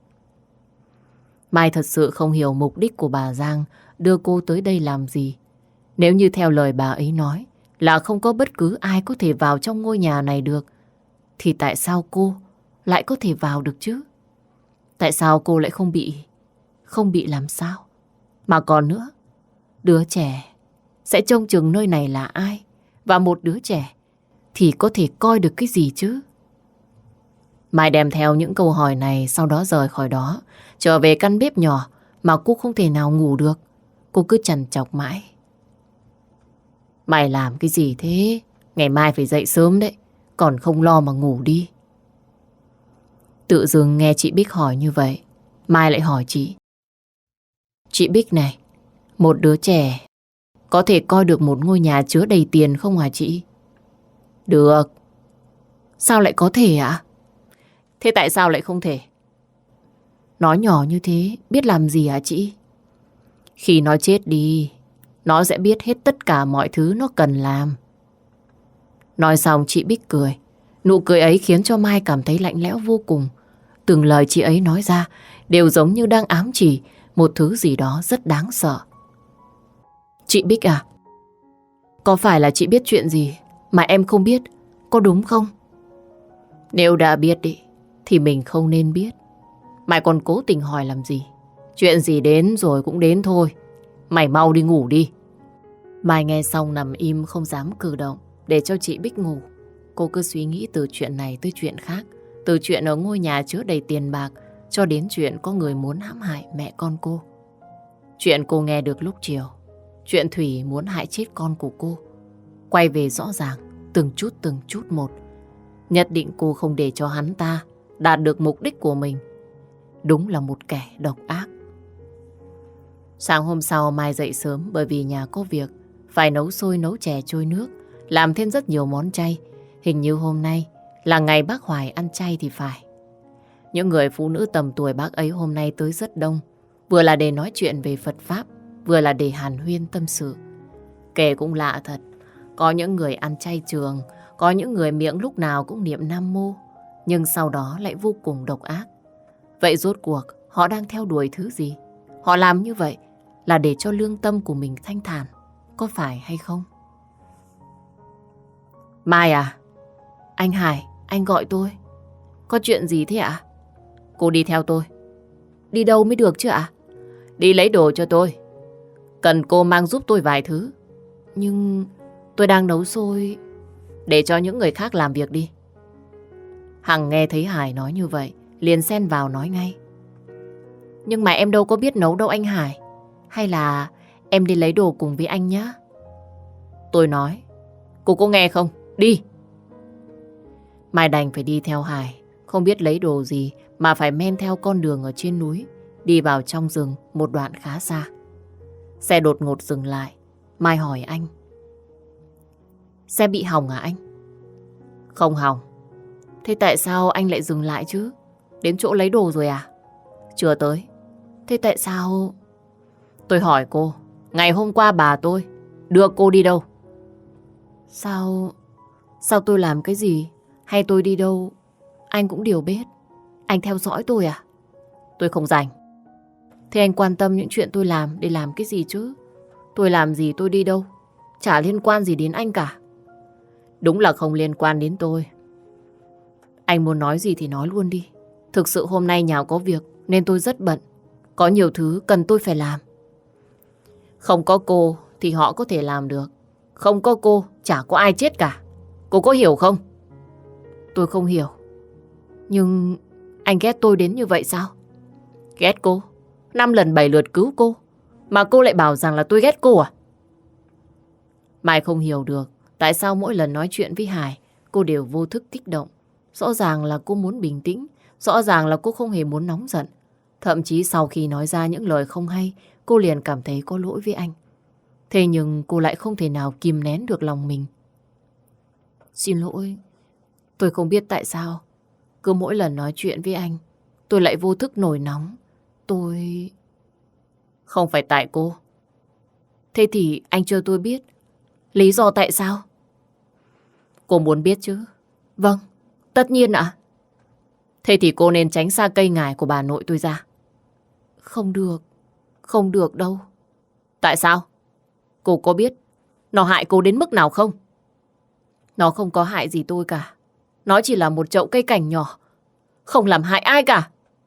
Mai thật sự không hiểu mục đích của bà Giang đưa cô tới đây làm gì. Nếu như theo lời bà ấy nói là không có bất cứ ai có thể vào trong ngôi nhà này được, thì tại sao cô lại có thể vào được chứ? Tại sao cô lại không bị làm sao? Mà còn nữa, đứa trẻ sẽ trông chừng nơi này là ai? Và một đứa trẻ thì có thể coi được cái gì chứ? Mai đem theo những câu hỏi này, sau đó rời khỏi đó, trở về căn bếp nhỏ mà cô không thể nào ngủ được. Cô cứ trằn trọc mãi. Mày làm cái gì thế? Ngày mai phải dậy sớm đấy, còn không lo mà ngủ đi. Tự dưng nghe chị Bích hỏi như vậy, Mai lại hỏi chị. Chị Bích này, một đứa trẻ có thể coi được một ngôi nhà chứa đầy tiền không hả chị? Được. Sao lại có thể ạ? Thế tại sao lại không thể? Nó nhỏ như thế, biết làm gì hả chị? Khi nó chết đi, nó sẽ biết hết tất cả mọi thứ nó cần làm. Nói xong chị Bích cười. Nụ cười ấy khiến cho Mai cảm thấy lạnh lẽo vô cùng. Từng lời chị ấy nói ra đều giống như đang ám chỉ một thứ gì đó rất đáng sợ. Chị Bích à, có phải là chị biết chuyện gì mà em không biết, có đúng không? Nếu đã biết đi, thì mình không nên biết. Mày còn cố tình hỏi làm gì? Chuyện gì đến rồi cũng đến thôi. Mày mau đi ngủ đi. Mai nghe xong nằm im không dám cử động để cho chị Bích ngủ. Cô cứ suy nghĩ từ chuyện này tới chuyện khác. Từ chuyện ở ngôi nhà chứa đầy tiền bạc cho đến chuyện có người muốn hãm hại mẹ con cô. Chuyện cô nghe được lúc chiều. Chuyện Thủy muốn hại chết con của cô. Quay về rõ ràng từng chút một. Nhất định cô không để cho hắn ta đạt được mục đích của mình. Đúng là một kẻ độc ác. Sáng hôm sau Mai dậy sớm bởi vì nhà có việc. Phải nấu xôi nấu chè trôi nước, làm thêm rất nhiều món chay. Hình như hôm nay là ngày bác Hoài ăn chay thì phải. Những người phụ nữ tầm tuổi bác ấy hôm nay tới rất đông. Vừa là để nói chuyện về Phật Pháp, vừa là để hàn huyên tâm sự. Kể cũng lạ thật. Có những người ăn chay trường, có những người miệng lúc nào cũng niệm Nam Mô, nhưng sau đó lại vô cùng độc ác. Vậy rốt cuộc họ đang theo đuổi thứ gì? Họ làm như vậy là để cho lương tâm của mình thanh thản, có phải hay không? Mai à? Anh Hải, anh gọi tôi. Có chuyện gì thế ạ? Cô đi theo tôi. Đi đâu mới được chứ ạ? Đi lấy đồ cho tôi. Cần cô mang giúp tôi vài thứ. Nhưng tôi đang nấu xôi. Để cho những người khác làm việc đi. Hằng nghe thấy Hải nói như vậy liền xen vào nói ngay. Nhưng mà em đâu có biết nấu đâu anh Hải. Hay là em đi lấy đồ cùng với anh nhá. Tôi nói, cô có nghe không? Đi! Mai đành phải đi theo Hải. Không biết lấy đồ gì mà phải men theo con đường ở trên núi, đi vào trong rừng một đoạn khá xa. Xe đột ngột dừng lại. Mai hỏi anh. Xe bị hỏng à anh? Không hỏng. Thế tại sao anh lại dừng lại chứ? Đến chỗ lấy đồ rồi à? Chưa tới. Thế tại sao... Tôi hỏi cô, ngày hôm qua bà tôi đưa cô đi đâu? Sao tôi làm cái gì? Hay tôi đi đâu anh cũng đều biết. Anh theo dõi tôi à? Tôi không rảnh. Thế anh quan tâm những chuyện tôi làm để làm cái gì chứ? Tôi làm gì, tôi đi đâu, chả liên quan gì đến anh cả. Đúng là không liên quan đến tôi. Anh muốn nói gì thì nói luôn đi. Thực sự hôm nay nhà có việc nên tôi rất bận. Có nhiều thứ cần tôi phải làm. Không có cô thì họ có thể làm được. Không có cô chả có ai chết cả. Cô có hiểu không? Tôi không hiểu. Nhưng anh ghét tôi đến như vậy sao? Ghét cô? 5 lần 7 lượt cứu cô mà cô lại bảo rằng là tôi ghét cô à? Mai không hiểu được tại sao mỗi lần nói chuyện với Hải cô đều vô thức kích động. Rõ ràng là cô muốn bình tĩnh. Rõ ràng là cô không hề muốn nóng giận. Thậm chí sau khi nói ra những lời không hay, cô liền cảm thấy có lỗi với anh. Thế nhưng cô lại không thể nào kìm nén được lòng mình. Xin lỗi. Tôi không biết tại sao cứ mỗi lần nói chuyện với anh tôi lại vô thức nổi nóng. Tôi... Không phải tại cô. Thế thì anh cho tôi biết lý do tại sao? Cô muốn biết chứ? Vâng, tất nhiên ạ. Thế thì cô nên tránh xa cây ngải của bà nội tôi ra. Không được. Không được đâu. Tại sao? Cô có biết nó hại cô đến mức nào không? Nó không có hại gì tôi cả. Nó chỉ là một chậu cây cảnh nhỏ, không làm hại ai cả.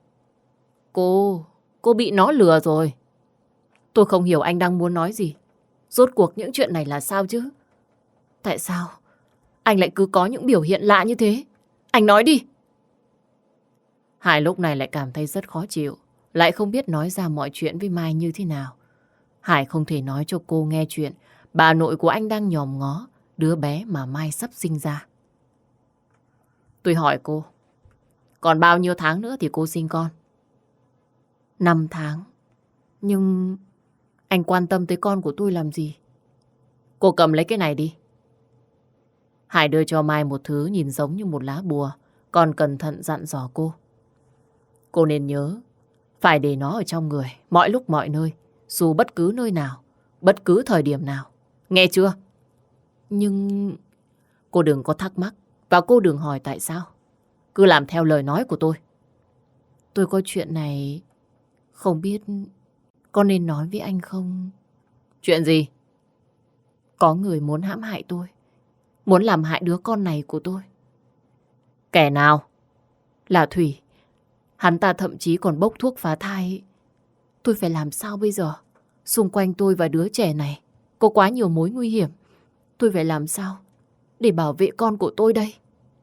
Cô bị nó lừa rồi. Tôi không hiểu anh đang muốn nói gì. Rốt cuộc những chuyện này là sao chứ? Tại sao anh lại cứ có những biểu hiện lạ như thế? Anh nói đi. Hải lúc này lại cảm thấy rất khó chịu, lại không biết nói ra mọi chuyện với Mai như thế nào. Hải không thể nói cho cô nghe chuyện bà nội của anh đang nhòm ngó đứa bé mà Mai sắp sinh ra. Tôi hỏi cô, còn bao nhiêu tháng nữa thì cô sinh con? 5 tháng. Nhưng anh quan tâm tới con của tôi làm gì? Cô cầm lấy cái này đi. Hải đưa cho Mai một thứ nhìn giống như một lá bùa, còn cẩn thận dặn dò cô. Cô nên nhớ, phải để nó ở trong người, mọi lúc mọi nơi, dù bất cứ nơi nào, bất cứ thời điểm nào. Nghe chưa? Nhưng... Cô đừng có thắc mắc, và cô đừng hỏi tại sao. Cứ làm theo lời nói của tôi. Tôi có chuyện này, không biết có nên nói với anh không? Chuyện gì? Có người muốn hãm hại tôi, muốn làm hại đứa con này của tôi. Kẻ nào? Là Thủy. Hắn ta thậm chí còn bốc thuốc phá thai. Tôi phải làm sao bây giờ? Xung quanh tôi và đứa trẻ này có quá nhiều mối nguy hiểm. Tôi phải làm sao để bảo vệ con của tôi đây?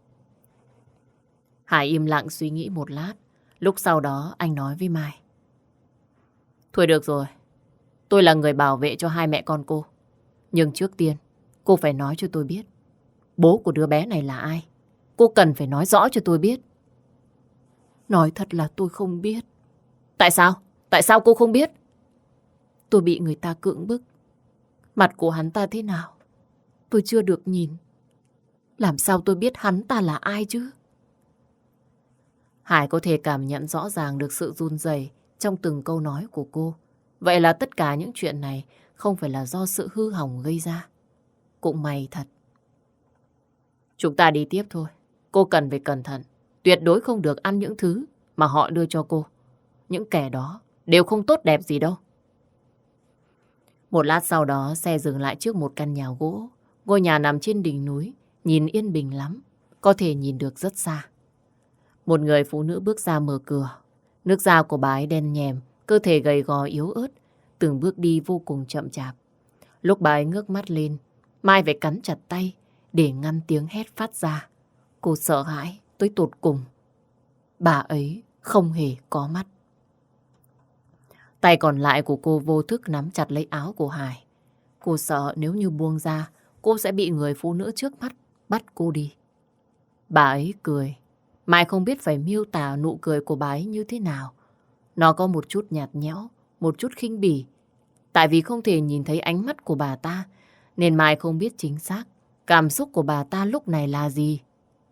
Hải im lặng suy nghĩ một lát. Lúc sau đó anh nói với Mai. Thôi được rồi. Tôi là người bảo vệ cho hai mẹ con cô. Nhưng trước tiên cô phải nói cho tôi biết bố của đứa bé này là ai. Cô cần phải nói rõ cho tôi biết. Nói thật là tôi không biết. Tại sao? Tại sao cô không biết? Tôi bị người ta cưỡng bức. Mặt của hắn ta thế nào tôi chưa được nhìn. Làm sao tôi biết hắn ta là ai chứ? Hải có thể cảm nhận rõ ràng được sự run rẩy trong từng câu nói của cô. Vậy là tất cả những chuyện này không phải là do sự hư hỏng gây ra. Cũng may thật. Chúng ta đi tiếp thôi. Cô cần phải cẩn thận. Tuyệt đối không được ăn những thứ mà họ đưa cho cô. Những kẻ đó đều không tốt đẹp gì đâu. Một lát sau đó xe dừng lại trước một căn nhà gỗ. Ngôi nhà nằm trên đỉnh núi, nhìn yên bình lắm. Có thể nhìn được rất xa. Một người phụ nữ bước ra mở cửa. Nước da của bà ấy đen nhèm, cơ thể gầy gò yếu ớt, từng bước đi vô cùng chậm chạp. Lúc bà ấy ngước mắt lên, Mai phải cắn chặt tay để ngăn tiếng hét phát ra. Cô sợ hãi tới tột cùng. Bà ấy không hề có mắt. Tay còn lại của cô vô thức nắm chặt lấy áo của Hải. Cô sợ nếu như buông ra, cô sẽ bị người phụ nữ trước mắt bắt cô đi. Bà ấy cười. Mai không biết phải miêu tả nụ cười của bà ấy như thế nào. Nó có một chút nhạt nhẽo, một chút khinh bỉ. Tại vì không thể nhìn thấy ánh mắt của bà ta, nên Mai không biết chính xác cảm xúc của bà ta lúc này là gì.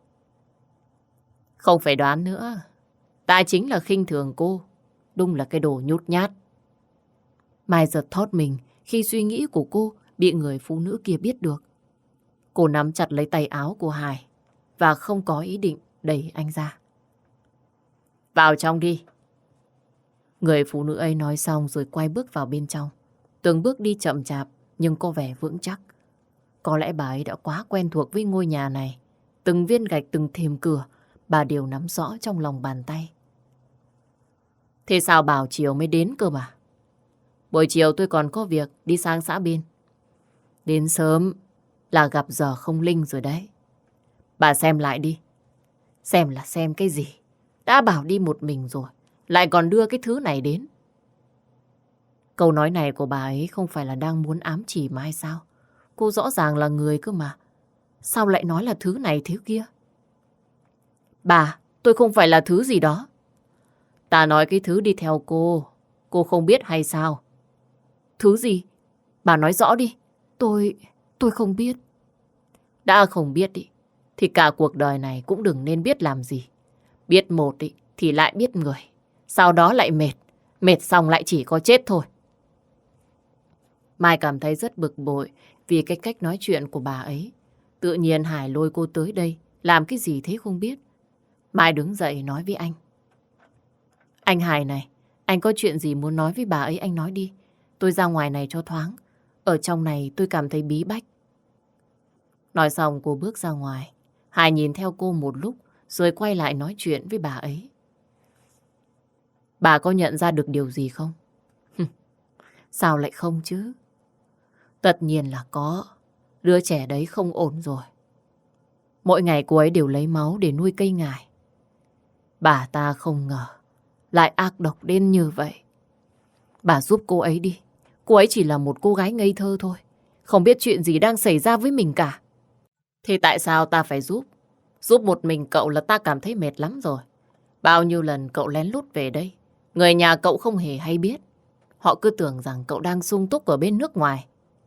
Không phải đoán nữa. Ta chính là khinh thường cô. Đúng là cái đồ nhút nhát. Mai giật thót mình khi suy nghĩ của cô bị người phụ nữ kia biết được. Cô nắm chặt lấy tay áo của Hải và không có ý định đẩy anh ra. Vào trong đi. Người phụ nữ ấy nói xong rồi quay bước vào bên trong. Từng bước đi chậm chạp nhưng có vẻ vững chắc. Có lẽ bà ấy đã quá quen thuộc với ngôi nhà này. Từng viên gạch, từng thềm cửa, bà đều nắm rõ trong lòng bàn tay. Thế sao bảo chiều mới đến cơ mà? Buổi chiều tôi còn có việc đi sang xã bên. Đến sớm là gặp giờ không linh rồi đấy. Bà xem lại đi. Xem là xem cái gì? Đã bảo đi một mình rồi, lại còn đưa cái thứ này đến. Câu nói này của bà ấy không phải là đang muốn ám chỉ Mai sao? Cô rõ ràng là người cơ mà. Sao lại nói là thứ này thứ kia? Bà, tôi không phải là thứ gì đó. Ta nói cái thứ đi theo cô không biết hay sao? Thứ gì? Bà nói rõ đi. Tôi không biết. Đã không biết ý, thì cả cuộc đời này cũng đừng nên biết làm gì. Biết một ý, thì lại biết người. Sau đó lại mệt. Mệt xong lại chỉ có chết thôi. Mai cảm thấy rất bực bội vì cái cách nói chuyện của bà ấy. Tự nhiên Hải lôi cô tới đây làm cái gì thế không biết. Mai đứng dậy nói với anh. Anh Hải này, anh có chuyện gì muốn nói với bà ấy anh nói đi. Tôi ra ngoài này cho thoáng. Ở trong này tôi cảm thấy bí bách. Nói xong cô bước ra ngoài. Hải nhìn theo cô một lúc rồi quay lại nói chuyện với bà ấy. Bà có nhận ra được điều gì không? Sao lại không chứ? Tất nhiên là có. Đứa trẻ đấy không ổn rồi. Mỗi ngày cô ấy đều lấy máu để nuôi cây ngải. Bà ta không ngờ lại ác độc đến như vậy. Bà giúp cô ấy đi. Cô ấy chỉ là một cô gái ngây thơ thôi. Không biết chuyện gì đang xảy ra với mình cả. Thế tại sao ta phải giúp? Giúp một mình cậu là ta cảm thấy mệt lắm rồi. Bao nhiêu lần cậu lén lút về đây, người nhà cậu không hề hay biết. Họ cứ tưởng rằng cậu đang sung túc ở bên nước ngoài.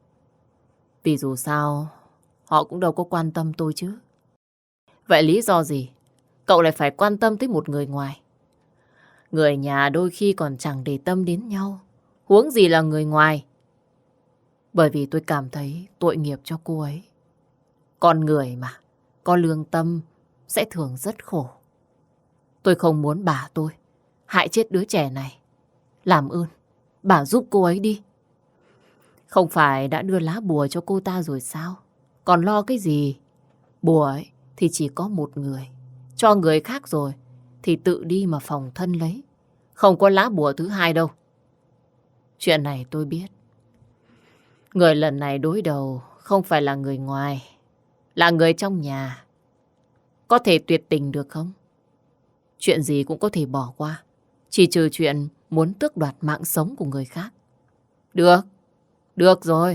Vì dù sao, họ cũng đâu có quan tâm tôi chứ. Vậy lý do gì cậu lại phải quan tâm tới một người ngoài? Người nhà đôi khi còn chẳng để tâm đến nhau, huống gì là người ngoài. Bởi vì tôi cảm thấy tội nghiệp cho cô ấy. Con người mà, có lương tâm sẽ thường rất khổ. Tôi không muốn bà tôi hại chết đứa trẻ này. Làm ơn, bà giúp cô ấy đi. Không phải đã đưa lá bùa cho cô ta rồi sao? Còn lo cái gì? Bùa ấy thì chỉ có một người. Cho người khác rồi thì tự đi mà phòng thân lấy. Không có lá bùa thứ hai đâu. Chuyện này tôi biết. Người lần này đối đầu không phải là người ngoài, là người trong nhà. Có thể tuyệt tình được không? Chuyện gì cũng có thể bỏ qua, chỉ trừ chuyện muốn tước đoạt mạng sống của người khác. Được, được rồi.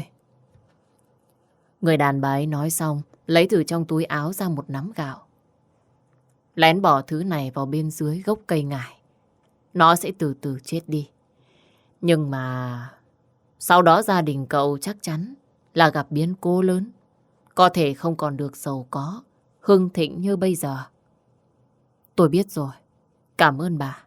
Người đàn bà ấy nói xong, lấy từ trong túi áo ra một nắm gạo. Lén bỏ thứ này vào bên dưới gốc cây ngải. Nó sẽ từ từ chết đi. Nhưng mà sau đó gia đình cậu chắc chắn là gặp biến cố lớn. Có thể không còn được giàu có, hưng thịnh như bây giờ. Tôi biết rồi. Cảm ơn bà.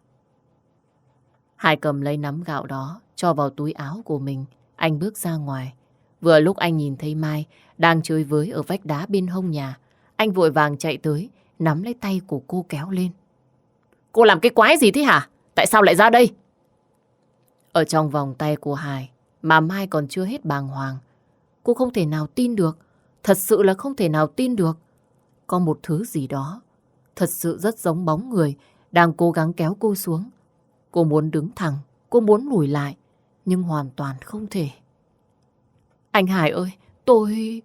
Hải cầm lấy nắm gạo đó, cho vào túi áo của mình. Anh bước ra ngoài. Vừa lúc anh nhìn thấy Mai đang chơi với ở vách đá bên hông nhà. Anh vội vàng chạy tới, nắm lấy tay của cô kéo lên. Cô làm cái quái gì thế hả? Tại sao lại ra đây? Ở trong vòng tay của Hải mà Mai còn chưa hết bàng hoàng. Cô không thể nào tin được. Thật sự là không thể nào tin được. Có một thứ gì đó thật sự rất giống bóng người đang cố gắng kéo cô xuống. Cô muốn đứng thẳng, cô muốn lùi lại, nhưng hoàn toàn không thể. Anh Hải ơi, tôi...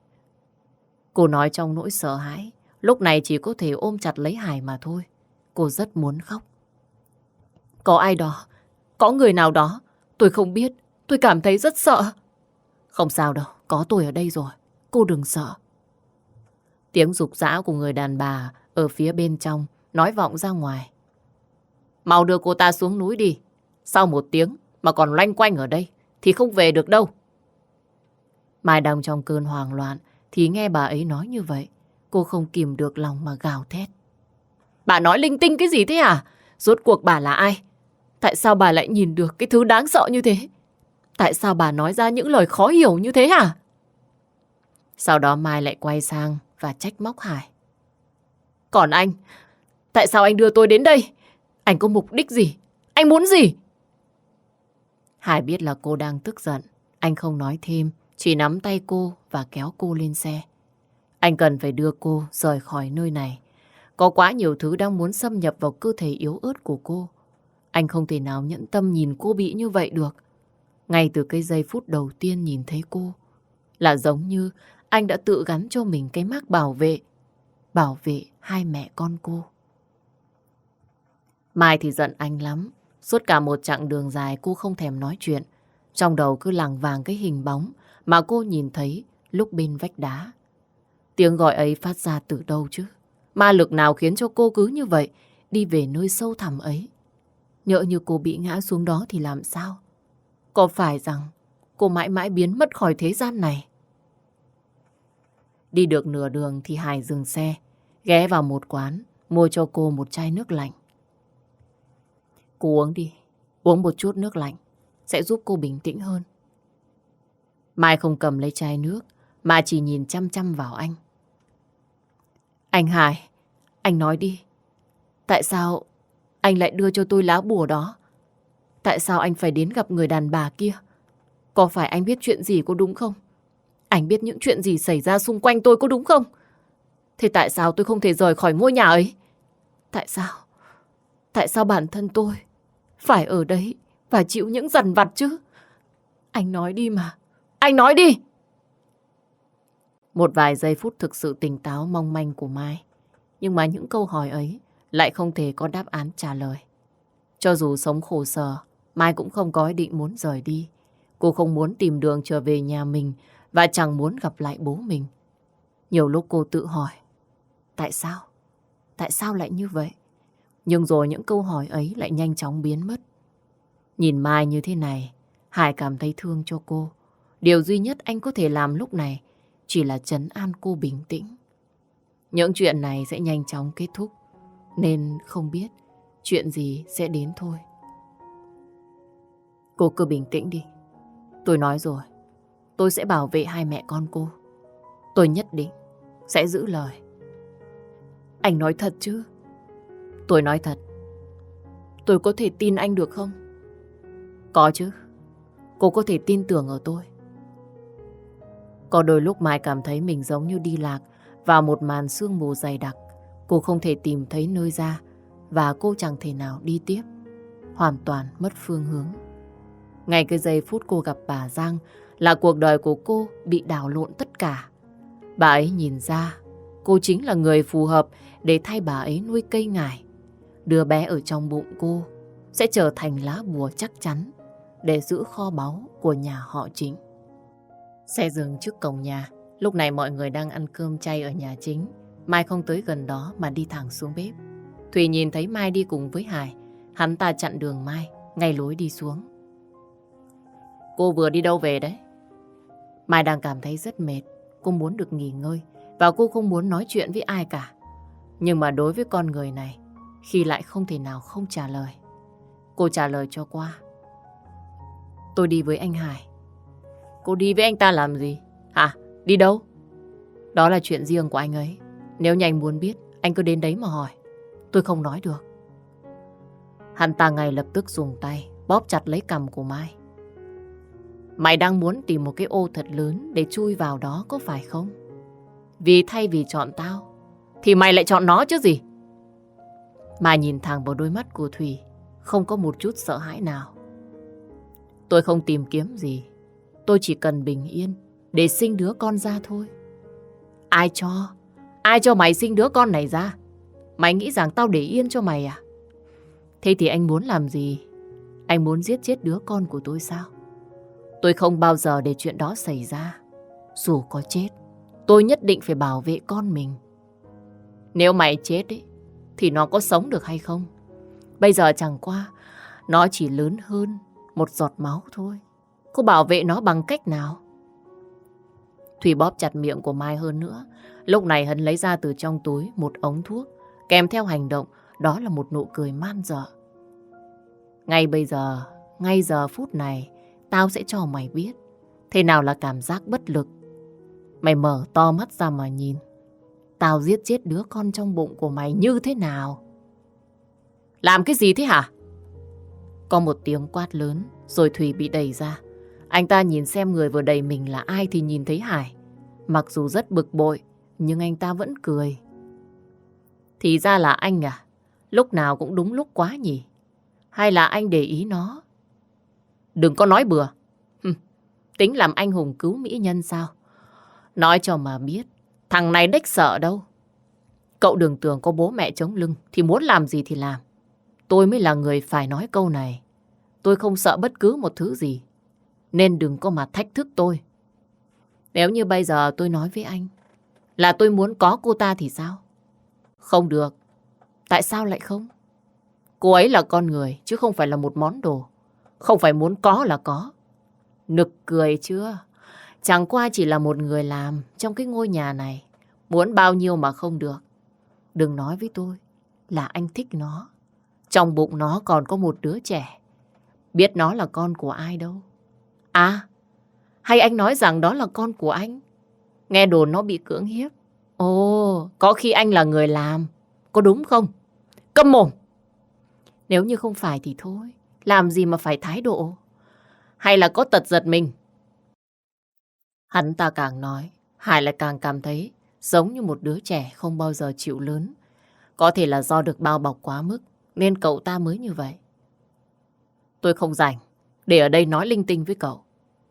Cô nói trong nỗi sợ hãi, lúc này chỉ có thể ôm chặt lấy Hải mà thôi. Cô rất muốn khóc. Có ai đó, có người nào đó Tôi không biết. Tôi cảm thấy rất sợ. Không sao đâu, có tôi ở đây rồi. Cô đừng sợ. Tiếng rục rã của người đàn bà ở phía bên trong nói vọng ra ngoài. Mau đưa cô ta xuống núi đi. Sau 1 tiếng mà còn loanh quanh ở đây thì không về được đâu. Mai đang trong cơn hoang loạn thì nghe bà ấy nói như vậy. Cô không kìm được lòng mà gào thét. Bà nói linh tinh cái gì thế à? Rốt cuộc bà là ai? Tại sao bà lại nhìn được cái thứ đáng sợ như thế? Tại sao bà nói ra những lời khó hiểu như thế hả? Sau đó Mai lại quay sang và trách móc Hải. Còn anh, tại sao anh đưa tôi đến đây? Anh có mục đích gì? Anh muốn gì? Hải biết là cô đang tức giận. Anh không nói thêm, chỉ nắm tay cô và kéo cô lên xe. Anh cần phải đưa cô rời khỏi nơi này. Có quá nhiều thứ đang muốn xâm nhập vào cơ thể yếu ớt của cô. Anh không thể nào nhẫn tâm nhìn cô bị như vậy được. Ngay từ cái giây phút đầu tiên nhìn thấy cô, là giống như anh đã tự gắn cho mình cái mác bảo vệ hai mẹ con cô. Mai thì giận anh lắm. Suốt cả một chặng đường dài cô không thèm nói chuyện. Trong đầu cứ lảng vàng cái hình bóng mà cô nhìn thấy lúc bên vách đá. Tiếng gọi ấy phát ra từ đâu chứ? Ma lực nào khiến cho cô cứ như vậy đi về nơi sâu thẳm ấy? Nhỡ như cô bị ngã xuống đó thì làm sao? Có phải rằng cô mãi mãi biến mất khỏi thế gian này? Đi được nửa đường thì Hải dừng xe, ghé vào một quán, mua cho cô một chai nước lạnh. Cô uống đi, uống một chút nước lạnh, sẽ giúp cô bình tĩnh hơn. Mai không cầm lấy chai nước, mà chỉ nhìn chăm chăm vào anh. Anh Hải, anh nói đi. Tại sao anh lại đưa cho tôi lá bùa đó? Tại sao anh phải đến gặp người đàn bà kia? Có phải anh biết chuyện gì có đúng không? Anh biết những chuyện gì xảy ra xung quanh tôi có đúng không? Thế tại sao tôi không thể rời khỏi ngôi nhà ấy? Tại sao? Tại sao bản thân tôi phải ở đấy và chịu những dằn vặt chứ? Anh nói đi mà. Anh nói đi! Một vài giây phút thực sự tỉnh táo mong manh của Mai. Nhưng mà những câu hỏi ấy lại không thể có đáp án trả lời. Cho dù sống khổ sở, Mai cũng không có ý định muốn rời đi. Cô không muốn tìm đường trở về nhà mình và chẳng muốn gặp lại bố mình. Nhiều lúc cô tự hỏi, tại sao? Tại sao lại như vậy? Nhưng rồi những câu hỏi ấy lại nhanh chóng biến mất. Nhìn Mai như thế này, Hải cảm thấy thương cho cô. Điều duy nhất anh có thể làm lúc này chỉ là trấn an cô bình tĩnh. Những chuyện này sẽ nhanh chóng kết thúc, nên không biết chuyện gì sẽ đến thôi. Cô cứ bình tĩnh đi. Tôi nói rồi, tôi sẽ bảo vệ hai mẹ con cô. Tôi nhất định sẽ giữ lời. Anh nói thật chứ? Tôi nói thật. Tôi có thể tin anh được không? Có chứ. Cô có thể tin tưởng ở tôi. Có đôi lúc Mai cảm thấy mình giống như đi lạc vào một màn sương mù dày đặc. Cô không thể tìm thấy nơi ra và cô chẳng thể nào đi tiếp. Hoàn toàn mất phương hướng. Ngay cái giây phút cô gặp bà Giang là cuộc đời của cô bị đảo lộn tất cả. Bà ấy nhìn ra cô chính là người phù hợp để thay bà ấy nuôi cây ngải. Đứa bé ở trong bụng cô sẽ trở thành lá bùa chắc chắn để giữ kho báu của nhà họ Chính. Xe dừng trước cổng nhà. Lúc này mọi người đang ăn cơm chay ở nhà chính. Mai không tới gần đó mà đi thẳng xuống bếp. Thùy nhìn thấy Mai đi cùng với Hải. Hắn ta chặn đường Mai, ngay lối đi xuống. Cô vừa đi đâu về đấy? Mai đang cảm thấy rất mệt. Cô muốn được nghỉ ngơi và cô không muốn nói chuyện với ai cả. Nhưng mà đối với con người này, khi lại không thể nào không trả lời. Cô trả lời cho qua. Tôi đi với anh Hải. Cô đi với anh ta làm gì? Hả? Đi đâu? Đó là chuyện riêng của anh ấy. Nếu như anh muốn biết, anh cứ đến đấy mà hỏi. Tôi không nói được. Hắn ta ngay lập tức dùng tay bóp chặt lấy cằm của Mai. Mày đang muốn tìm một cái ô thật lớn để chui vào đó có phải không? Vì thay vì chọn tao thì mày lại chọn nó chứ gì? Mai nhìn thẳng vào đôi mắt của Thùy, không có một chút sợ hãi nào. Tôi không tìm kiếm gì. Tôi chỉ cần bình yên để sinh đứa con ra thôi. Ai cho? Ai cho mày sinh đứa con này ra? Mày nghĩ rằng tao để yên cho mày à? Thế thì anh muốn làm gì? Anh muốn giết chết đứa con của tôi sao? Tôi không bao giờ để chuyện đó xảy ra. Dù có chết, tôi nhất định phải bảo vệ con mình. Nếu mày chết ấy, thì nó có sống được hay không? Bây giờ chẳng qua, nó chỉ lớn hơn một giọt máu thôi. Cô bảo vệ nó bằng cách nào? Thùy bóp chặt miệng của Mai hơn nữa. Lúc này hắn lấy ra từ trong túi một ống thuốc, kèm theo hành động, đó là một nụ cười man dợ. Ngay bây giờ, ngay giờ phút này, tao sẽ cho mày biết thế nào là cảm giác bất lực. Mày mở to mắt ra mà nhìn. Tao giết chết đứa con trong bụng của mày như thế nào? Làm cái gì thế hả? Có một tiếng quát lớn, rồi Thùy bị đẩy ra. Anh ta nhìn xem người vừa đẩy mình là ai thì nhìn thấy Hải. Mặc dù rất bực bội, nhưng anh ta vẫn cười. Thì ra là anh à? Lúc nào cũng đúng lúc quá nhỉ? Hay là anh để ý nó? Đừng có nói bừa. Tính làm anh hùng cứu mỹ nhân sao? Nói cho mà biết, thằng này đếch sợ đâu. Cậu đừng tưởng có bố mẹ chống lưng thì muốn làm gì thì làm. Tôi mới là người phải nói câu này. Tôi không sợ bất cứ một thứ gì. Nên đừng có mà thách thức tôi. Nếu như bây giờ tôi nói với anh là tôi muốn có cô ta thì sao? Không được. Tại sao lại không? Cô ấy là con người chứ không phải là một món đồ. Không phải muốn có là có. Nực cười chưa? Chẳng qua chỉ là một người làm trong cái ngôi nhà này. Muốn bao nhiêu mà không được. Đừng nói với tôi là anh thích nó. Trong bụng nó còn có một đứa trẻ. Biết nó là con của ai đâu. À, hay anh nói rằng đó là con của anh? Nghe đồn nó bị cưỡng hiếp. Ồ, có khi anh là người làm. Có đúng không? Câm mồm! Nếu như không phải thì thôi. Làm gì mà phải thái độ? Hay là có tật giật mình? Hắn ta càng nói, Hải lại càng cảm thấy giống như một đứa trẻ không bao giờ chịu lớn. Có thể là do được bao bọc quá mức, nên cậu ta mới như vậy. Tôi không rảnh để ở đây nói linh tinh với cậu.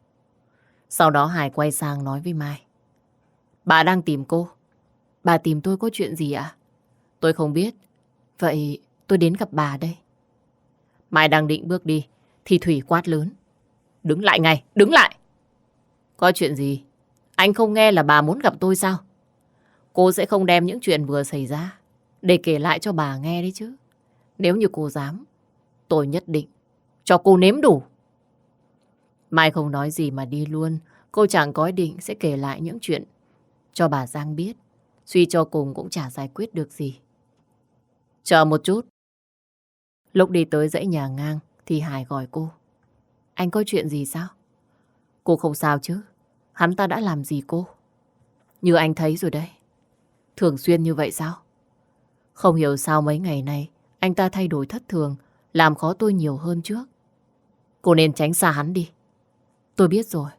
Sau đó Hải quay sang nói với Mai. Bà đang tìm cô. Bà tìm tôi có chuyện gì ạ? Tôi không biết. Vậy tôi đến gặp bà đây. Mai đang định bước đi thì Thủy quát lớn. Đứng lại ngay, đứng lại! Có chuyện gì? Anh không nghe là bà muốn gặp tôi sao? Cô sẽ không đem những chuyện vừa xảy ra để kể lại cho bà nghe đấy chứ. Nếu như cô dám, tôi nhất định cho cô nếm đủ. Mai không nói gì mà đi luôn. Cô chẳng có ý định sẽ kể lại những chuyện cho bà Giang biết. Suy cho cùng cũng chả giải quyết được gì. Chờ một chút. Lúc đi tới dãy nhà ngang thì Hải gọi cô. Anh có chuyện gì sao? Cô không sao chứ? Hắn ta đã làm gì cô? Như anh thấy rồi đấy. Thường xuyên như vậy sao? Không hiểu sao mấy ngày nay anh ta thay đổi thất thường, làm khó tôi nhiều hơn trước. Cô nên tránh xa hắn đi. Tôi biết rồi.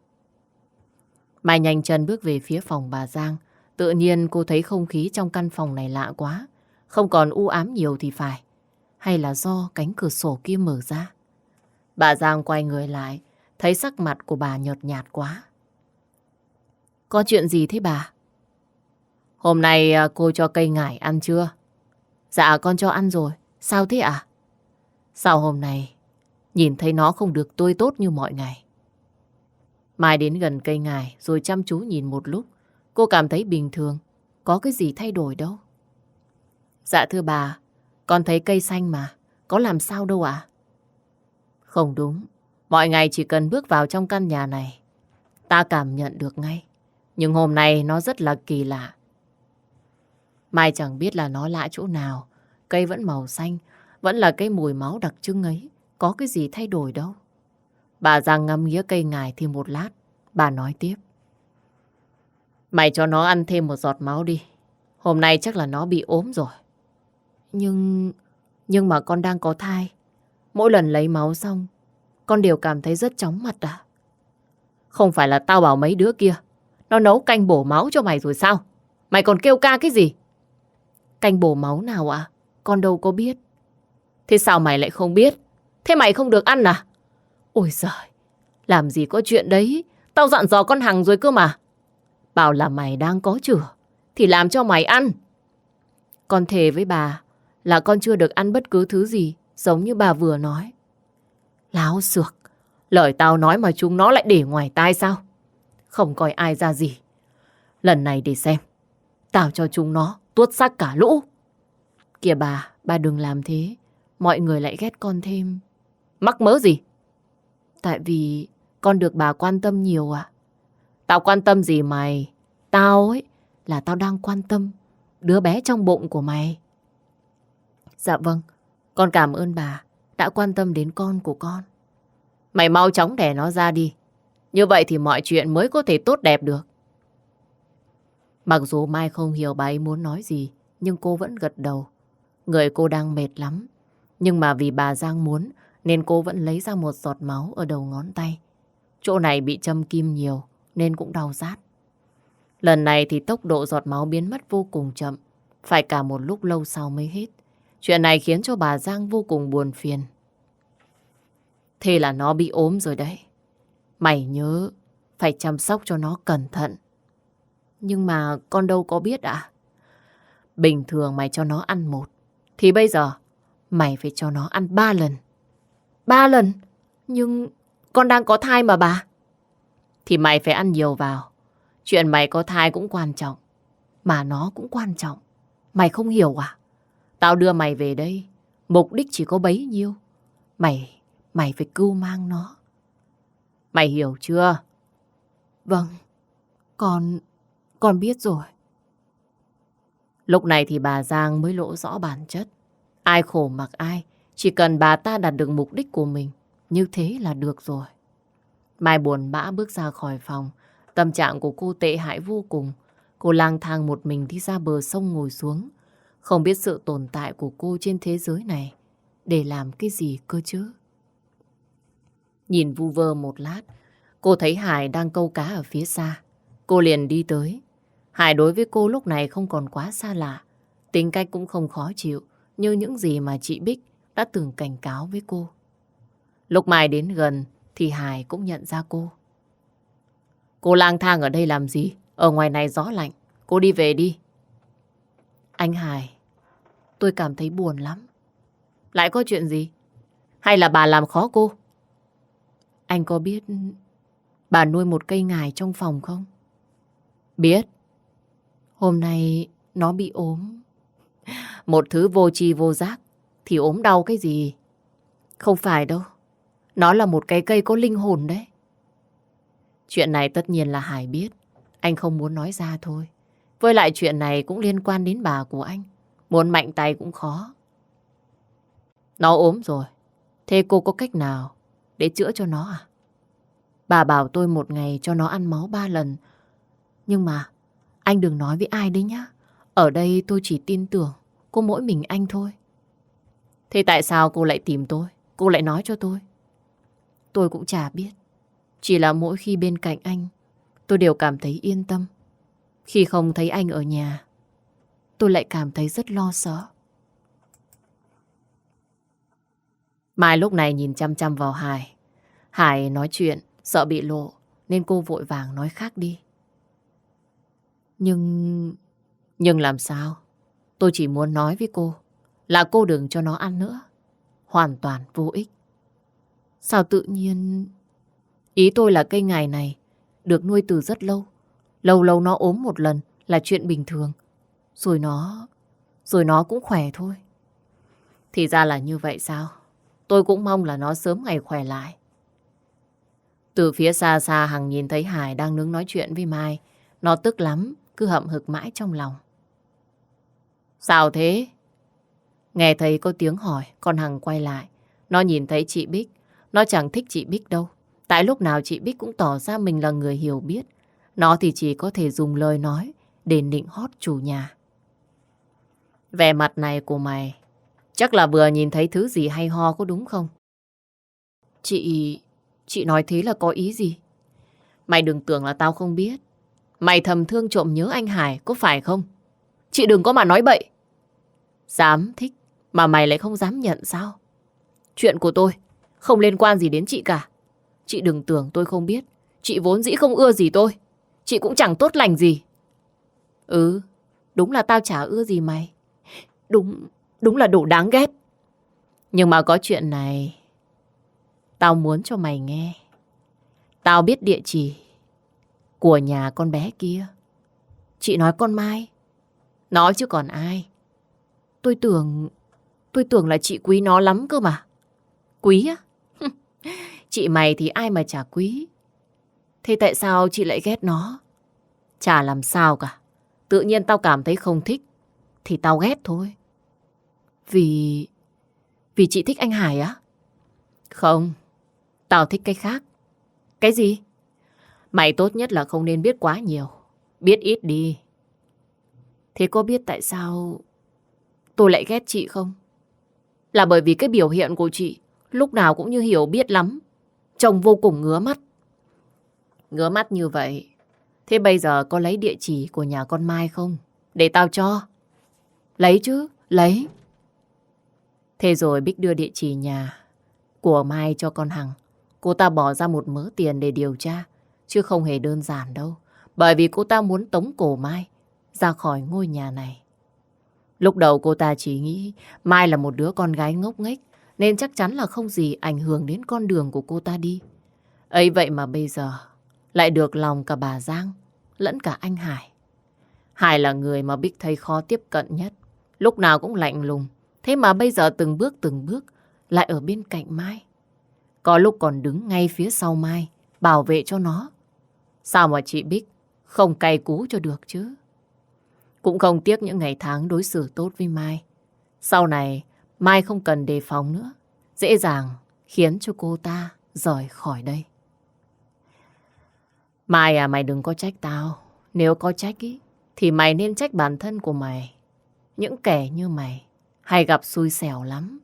Mai nhanh chân bước về phía phòng bà Giang. Tự nhiên cô thấy không khí trong căn phòng này lạ quá. Không còn u ám nhiều thì phải. Hay là do cánh cửa sổ kia mở ra? Bà Giang quay người lại, thấy sắc mặt của bà nhợt nhạt quá. Có chuyện gì thế bà? Hôm nay cô cho cây ngải ăn chưa? Dạ con cho ăn rồi. Sao thế ạ? Sao hôm nay nhìn thấy nó không được tươi tốt như mọi ngày? Mai đến gần cây ngải rồi chăm chú nhìn một lúc. Cô cảm thấy bình thường. Có cái gì thay đổi đâu. Dạ thưa bà, con thấy cây xanh mà. Có làm sao đâu ạ? Không đúng. Mọi ngày chỉ cần bước vào trong căn nhà này, ta cảm nhận được ngay. Nhưng hôm nay nó rất là kỳ lạ. Mai chẳng biết là nó lạ chỗ nào. Cây vẫn màu xanh, vẫn là cái mùi máu đặc trưng ấy. Có cái gì thay đổi đâu. Bà Giang ngắm nghía cây ngải thì một lát. Bà nói tiếp. Mày cho nó ăn thêm một giọt máu đi. Hôm nay chắc là nó bị ốm rồi. Nhưng mà con đang có thai. Mỗi lần lấy máu xong, con đều cảm thấy rất chóng mặt à? Không phải là tao bảo mấy đứa kia nó nấu canh bổ máu cho mày rồi sao? Mày còn kêu ca cái gì? Canh bổ máu nào ạ? Con đâu có biết. Thế sao mày lại không biết? Thế mày không được ăn à? Ôi giời, làm gì có chuyện đấy. Tao dặn dò con Hằng rồi cơ mà. Bảo là mày đang có chửa thì làm cho mày ăn. Con thề với bà là con chưa được ăn bất cứ thứ gì giống như bà vừa nói. Láo xược. Lời tao nói mà chúng nó lại để ngoài tai sao? Không coi ai ra gì. Lần này để xem. Tao cho chúng nó tuốt xác cả lũ. Kìa bà đừng làm thế. Mọi người lại ghét con thêm. Mắc mớ gì? Tại vì con được bà quan tâm nhiều ạ. Tao quan tâm gì mày? Tao ấy là tao đang quan tâm đứa bé trong bụng của mày. Dạ vâng, con cảm ơn bà đã quan tâm đến con của con. Mày mau chóng đẻ nó ra đi. Như vậy thì mọi chuyện mới có thể tốt đẹp được. Mặc dù Mai không hiểu bà ấy muốn nói gì, nhưng cô vẫn gật đầu. Người cô đang mệt lắm. Nhưng mà vì bà Giang muốn, nên cô vẫn lấy ra một giọt máu ở đầu ngón tay. Chỗ này bị châm kim nhiều, nên cũng đau rát. Lần này thì tốc độ giọt máu biến mất vô cùng chậm. Phải cả một lúc lâu sau mới hết. Chuyện này khiến cho bà Giang vô cùng buồn phiền. Thế là nó bị ốm rồi đấy. Mày nhớ phải chăm sóc cho nó cẩn thận. Nhưng mà con đâu có biết ạ. Bình thường mày cho nó ăn 1, thì bây giờ mày phải cho nó ăn 3 lần. 3 lần? Nhưng con đang có thai mà bà. Thì mày phải ăn nhiều vào. Chuyện mày có thai cũng quan trọng, mà nó cũng quan trọng. Mày không hiểu à? Tao đưa mày về đây, mục đích chỉ có bấy nhiêu. Mày phải cưu mang nó. Mày hiểu chưa? Vâng, con biết rồi. Lúc này thì bà Giang mới lộ rõ bản chất. Ai khổ mặc ai, chỉ cần bà ta đạt được mục đích của mình, như thế là được rồi. Mai buồn bã bước ra khỏi phòng. Tâm trạng của cô tệ hại vô cùng. Cô lang thang một mình đi ra bờ sông ngồi xuống. Không biết sự tồn tại của cô trên thế giới này để làm cái gì cơ chứ. Nhìn vu vơ một lát, cô thấy Hải đang câu cá ở phía xa. Cô liền đi tới. Hải đối với cô lúc này không còn quá xa lạ. Tính cách cũng không khó chịu như những gì mà chị Bích đã từng cảnh cáo với cô. Lúc Mai đến gần thì Hải cũng nhận ra cô. Cô lang thang ở đây làm gì? Ở ngoài này gió lạnh. Cô đi về đi. Anh Hải, tôi cảm thấy buồn lắm. Lại có chuyện gì? Hay là bà làm khó cô? Anh có biết bà nuôi một cây ngải trong phòng không? Biết. Hôm nay nó bị ốm. Một thứ vô tri vô giác thì ốm đau cái gì? Không phải đâu. Nó là một cái cây có linh hồn đấy. Chuyện này tất nhiên là Hải biết. Anh không muốn nói ra thôi. Với lại chuyện này cũng liên quan đến bà của anh. Muốn mạnh tay cũng khó. Nó ốm rồi. Thế cô có cách nào để chữa cho nó à? Bà bảo tôi một ngày cho nó ăn máu 3 lần. Nhưng mà anh đừng nói với ai đấy nhá. Ở đây tôi chỉ tin tưởng có mỗi mình anh thôi. Thế tại sao cô lại tìm tôi? Cô lại nói cho tôi? Tôi cũng chả biết. Chỉ là mỗi khi bên cạnh anh, tôi đều cảm thấy yên tâm. Khi không thấy anh ở nhà, tôi lại cảm thấy rất lo sợ. Mai lúc này nhìn chăm chăm vào Hải. Hải nói chuyện, sợ bị lộ, nên cô vội vàng nói khác đi. Nhưng làm sao? Tôi chỉ muốn nói với cô là cô đừng cho nó ăn nữa. Hoàn toàn vô ích. Sao tự nhiên... Ý tôi là cây ngải này được nuôi từ rất lâu. Lâu lâu nó ốm một lần là chuyện bình thường. Rồi nó cũng khỏe thôi. Thì ra là như vậy sao? Tôi cũng mong là nó sớm ngày khỏe lại. Từ phía xa xa Hằng nhìn thấy Hải đang đứng nói chuyện với Mai. Nó tức lắm, cứ hậm hực mãi trong lòng. Sao thế? Nghe thấy có tiếng hỏi, con Hằng quay lại. Nó nhìn thấy chị Bích. Nó chẳng thích chị Bích đâu. Tại lúc nào chị Bích cũng tỏ ra mình là người hiểu biết. Nó thì chỉ có thể dùng lời nói để nịnh hót chủ nhà. Vẻ mặt này của mày chắc là vừa nhìn thấy thứ gì hay ho có đúng không? Chị nói thế là có ý gì? Mày đừng tưởng là tao không biết. Mày thầm thương trộm nhớ anh Hải có phải không? Chị đừng có mà nói bậy. Dám thích mà mày lại không dám nhận sao? Chuyện của tôi không liên quan gì đến chị cả. Chị đừng tưởng tôi không biết. Chị vốn dĩ không ưa gì tôi. Chị cũng chẳng tốt lành gì. Ừ, đúng là tao chả ưa gì mày. Đúng là đồ đáng ghét. Nhưng mà có chuyện này Tao muốn cho mày nghe. Tao biết địa chỉ của nhà con bé kia. Chị nói con Mai. Nó chứ còn ai. Tôi tưởng là chị quý nó lắm cơ mà. Quý á? Chị mày thì ai mà chả quý. Thế tại sao chị lại ghét nó? Chả làm sao cả. Tự nhiên tao cảm thấy không thích thì tao ghét thôi. Vì chị thích anh Hải á? Không, tao thích cái khác. Cái gì? Mày tốt nhất là không nên biết quá nhiều. Biết ít đi. Thế có biết tại sao tôi lại ghét chị không? Là bởi vì cái biểu hiện của chị lúc nào cũng như hiểu biết lắm. Trông vô cùng ngứa mắt. Ngứa mắt như vậy. Thế bây giờ có lấy địa chỉ của nhà con Mai không? Để tao cho. Lấy chứ, lấy. Thế rồi Bích đưa địa chỉ nhà của Mai cho con Hằng. Cô ta bỏ ra một mớ tiền để điều tra. Chứ không hề đơn giản đâu. Bởi vì cô ta muốn tống cổ Mai ra khỏi ngôi nhà này. Lúc đầu cô ta chỉ nghĩ Mai là một đứa con gái ngốc nghếch nên chắc chắn là không gì ảnh hưởng đến con đường của cô ta đi. Ấy vậy mà bây giờ lại được lòng cả bà Giang lẫn cả anh Hải. Hải là người mà Bích thấy khó tiếp cận nhất. Lúc nào cũng lạnh lùng. Thế mà bây giờ từng bước lại ở bên cạnh Mai. Có lúc còn đứng ngay phía sau Mai bảo vệ cho nó. Sao mà chị Bích không cay cú cho được chứ? Cũng không tiếc những ngày tháng đối xử tốt với Mai. Sau này Mai không cần đề phòng nữa. Dễ dàng khiến cho cô ta rời khỏi đây. Mai à, mày đừng có trách tao. Nếu có trách ý, thì mày nên trách bản thân của mày. Những kẻ như mày hay gặp xui xẻo lắm.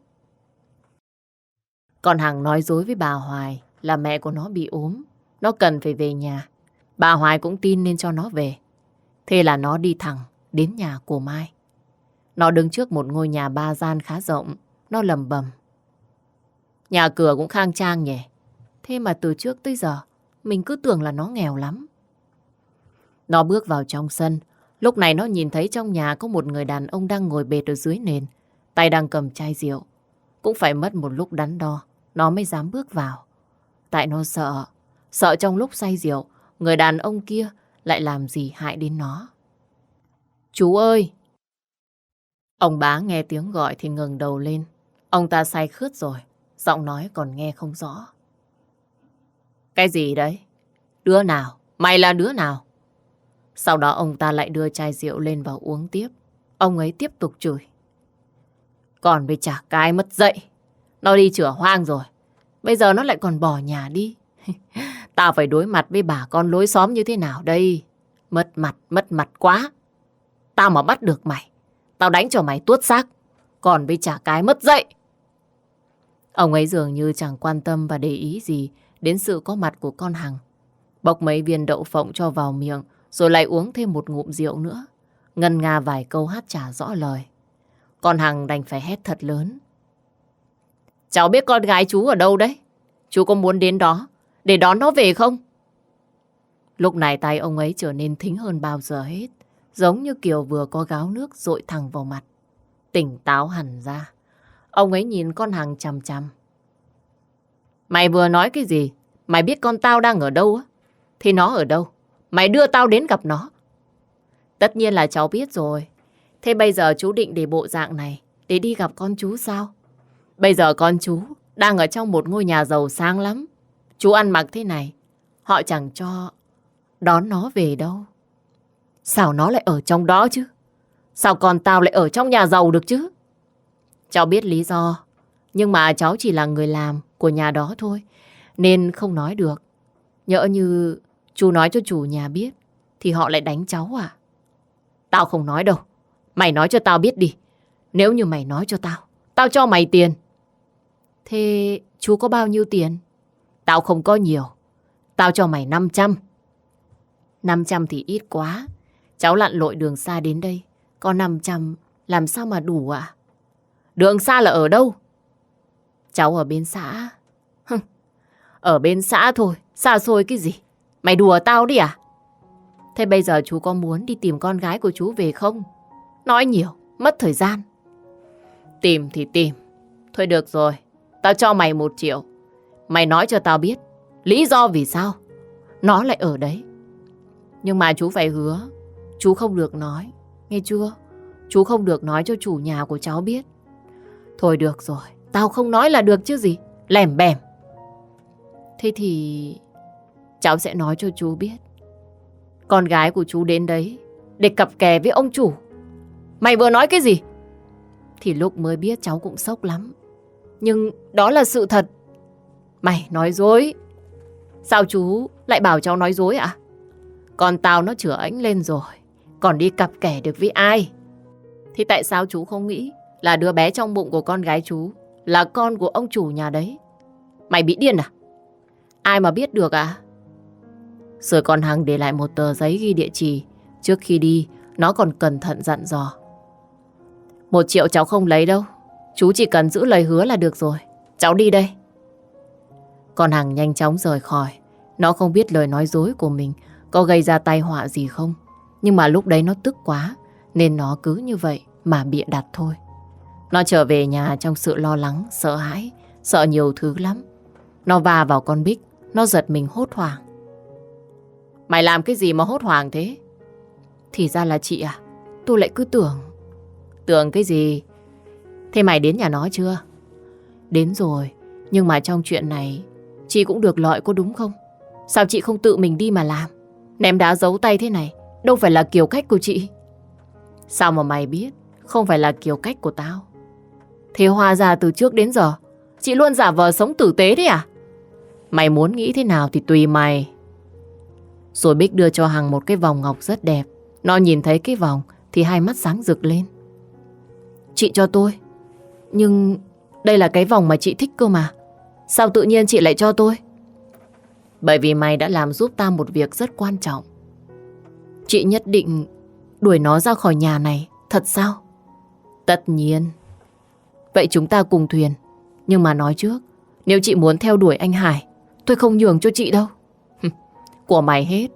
Còn Hằng nói dối với bà Hoài là mẹ của nó bị ốm. Nó cần phải về nhà. Bà Hoài cũng tin nên cho nó về. Thế là nó đi thẳng đến nhà của Mai. Nó đứng trước một ngôi nhà 3 gian khá rộng. Nó lầm bầm. Nhà cửa cũng khang trang nhỉ. Thế mà từ trước tới giờ mình cứ tưởng là nó nghèo lắm. Nó bước vào trong sân. Lúc này nó nhìn thấy trong nhà có một người đàn ông đang ngồi bệt ở dưới nền. Tay đang cầm chai rượu. Cũng phải mất một lúc đắn đo nó mới dám bước vào. Tại nó sợ. Sợ trong lúc say rượu người đàn ông kia lại làm gì hại đến nó. Chú ơi! Ông bá nghe tiếng gọi thì ngẩng đầu lên. Ông ta say khướt rồi. Giọng nói còn nghe không rõ. Cái gì đấy? Đứa nào? Mày là đứa nào? Sau đó ông ta lại đưa chai rượu lên và uống tiếp. Ông ấy tiếp tục chửi. Còn với chả cái mất dạy. Nó đi chửa hoang rồi. Bây giờ nó lại còn bỏ nhà đi. Tao phải đối mặt với bà con lối xóm như thế nào đây? Mất mặt quá. Tao mà bắt được mày, tao đánh cho mày tuốt xác. Còn với chả cái mất dạy. Ông ấy dường như chẳng quan tâm và để ý gì đến sự có mặt của con Hằng. Bốc mấy viên đậu phộng cho vào miệng, rồi lại uống thêm một ngụm rượu nữa. Ngân nga vài câu hát chả rõ lời. Con Hằng đành phải hét thật lớn. Cháu biết con gái chú ở đâu đấy? Chú có muốn đến đó để đón nó về không? Lúc này tay ông ấy trở nên thính hơn bao giờ hết. Giống như kiểu vừa có gáo nước dội thẳng vào mặt. Tỉnh táo hẳn ra. Ông ấy nhìn con Hằng chằm chằm. Mày vừa nói cái gì? Mày biết con tao đang ở đâu á? Thì nó ở đâu? Mày đưa tao đến gặp nó. Tất nhiên là cháu biết rồi. Thế bây giờ chú định để bộ dạng này để đi gặp con chú sao? Bây giờ con chú đang ở trong một ngôi nhà giàu sang lắm. Chú ăn mặc thế này, họ chẳng cho đón nó về đâu. Sao nó lại ở trong đó chứ? Sao con tao lại ở trong nhà giàu được chứ? Cháu biết lý do, nhưng mà cháu chỉ là người làm của nhà đó thôi, nên không nói được. Nhỡ như chú nói cho chủ nhà biết, thì họ lại đánh cháu à? Tao không nói đâu. Mày nói cho tao biết đi. Nếu như mày nói cho tao, tao cho mày tiền. Thế chú có bao nhiêu tiền? Tao không có nhiều. Tao cho mày 500. 500 thì ít quá. Cháu lặn lội đường xa đến đây. Có 500 làm sao mà đủ ạ? Đường xa là ở đâu? Cháu ở bên xã. Ở bên xã thôi. Xa xôi cái gì? Mày đùa tao đi à? Thế bây giờ chú có muốn đi tìm con gái của chú về không? Nói nhiều, mất thời gian. Tìm thì tìm. Thôi được rồi. Tao cho mày 1 triệu. Mày nói cho tao biết lý do vì sao nó lại ở đấy. Nhưng mà chú phải hứa, chú không được nói, nghe chưa? Chú không được nói cho chủ nhà của cháu biết. Thôi được rồi, tao không nói là được chứ gì. Lẻm bẻm. Thế thì cháu sẽ nói cho chú biết. Con gái của chú đến đấy để cặp kè với ông chủ. Mày vừa nói cái gì? Thì lúc mới biết cháu cũng sốc lắm. Nhưng đó là sự thật. Mày nói dối. Sao chú lại bảo cháu nói dối ạ? Con tao nó chửa ánh lên rồi, còn đi cặp kè được với ai? Thì tại sao chú không nghĩ là đứa bé trong bụng của con gái chú là con của ông chủ nhà đấy? Mày bị điên à? Ai mà biết được à? Rồi còn Hằng để lại một tờ giấy ghi địa chỉ. Trước khi đi, nó còn cẩn thận dặn dò. 1 triệu cháu không lấy đâu. Chú chỉ cần giữ lời hứa là được rồi. Cháu đi đây. Con Hằng nhanh chóng rời khỏi. Nó không biết lời nói dối của mình có gây ra tai họa gì không. Nhưng mà lúc đấy nó tức quá, nên nó cứ như vậy mà bịa đặt thôi. Nó trở về nhà trong sự lo lắng, sợ hãi, sợ nhiều thứ lắm. Nó va vào con Bích. Nó giật mình hốt hoảng. Mày làm cái gì mà hốt hoảng thế? Thì ra là chị à? Tôi lại cứ tưởng. Tưởng cái gì? Thế mày đến nhà nó chưa? Đến rồi. Nhưng mà trong chuyện này chị cũng được lợi có đúng không? Sao chị không tự mình đi mà làm? Ném đá giấu tay thế này đâu phải là kiểu cách của chị. Sao mà mày biết không phải là kiểu cách của tao? Thế hóa ra từ trước đến giờ chị luôn giả vờ sống tử tế đấy à? Mày muốn nghĩ thế nào thì tùy mày. Rồi Bích đưa cho Hằng một cái vòng ngọc rất đẹp. Nó nhìn thấy cái vòng thì hai mắt sáng rực lên. Chị cho tôi. Nhưng đây là cái vòng mà chị thích cơ mà. Sao tự nhiên chị lại cho tôi? Bởi vì mày đã làm giúp tao một việc rất quan trọng. Chị nhất định đuổi nó ra khỏi nhà này, thật sao? Tất nhiên. Vậy chúng ta cùng thuyền. Nhưng mà nói trước, nếu chị muốn theo đuổi anh Hải, tôi không nhường cho chị đâu. Của mày hết.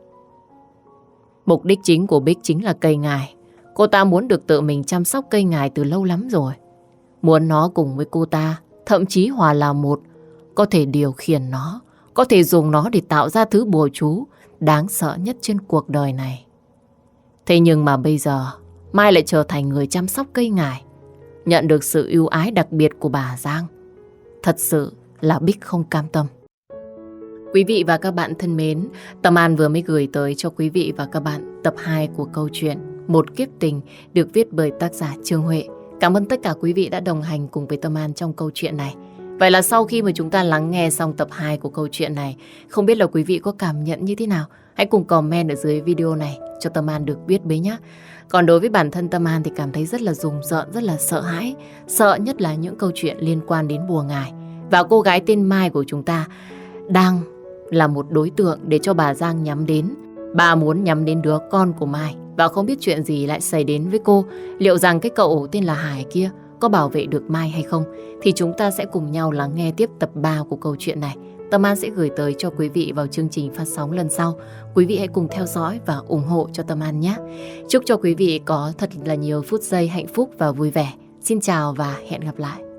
Mục đích chính của Bích chính là cây ngải. Cô ta muốn được tự mình chăm sóc cây ngải từ lâu lắm rồi. Muốn nó cùng với cô ta, thậm chí hòa là một, có thể điều khiển nó, có thể dùng nó để tạo ra thứ bùa chú đáng sợ nhất trên cuộc đời này. Thế nhưng mà bây giờ Mai lại trở thành người chăm sóc cây ngải, nhận được sự ưu ái đặc biệt của bà Giang. Thật sự là Bích không cam tâm. Quý vị và các bạn thân mến, Tâm An vừa mới gửi tới cho quý vị và các bạn tập 2 của câu chuyện Một Kiếp Tình được viết bởi tác giả Trương Huệ. Cảm ơn tất cả quý vị đã đồng hành cùng với Tâm An trong câu chuyện này. Vậy là sau khi mà chúng ta lắng nghe xong tập 2 của câu chuyện này, không biết là quý vị có cảm nhận như thế nào? Hãy cùng comment ở dưới video này cho Tâm An được biết với nhé. Còn đối với bản thân Tâm An thì cảm thấy rất là rùng rợn, rất là sợ hãi. Sợ nhất là những câu chuyện liên quan đến bùa ngải. Và cô gái tên Mai của chúng ta đang là một đối tượng để cho bà Giang nhắm đến. Bà muốn nhắm đến đứa con của Mai và không biết chuyện gì lại xảy đến với cô. Liệu rằng cái cậu tên là Hải kia có bảo vệ được Mai hay không? Thì chúng ta sẽ cùng nhau lắng nghe tiếp tập 3 của câu chuyện này. Tâm An sẽ gửi tới cho quý vị vào chương trình phát sóng lần sau. Quý vị hãy cùng theo dõi và ủng hộ cho Tâm An nhé. Chúc cho quý vị có thật là nhiều phút giây hạnh phúc và vui vẻ. Xin chào và hẹn gặp lại.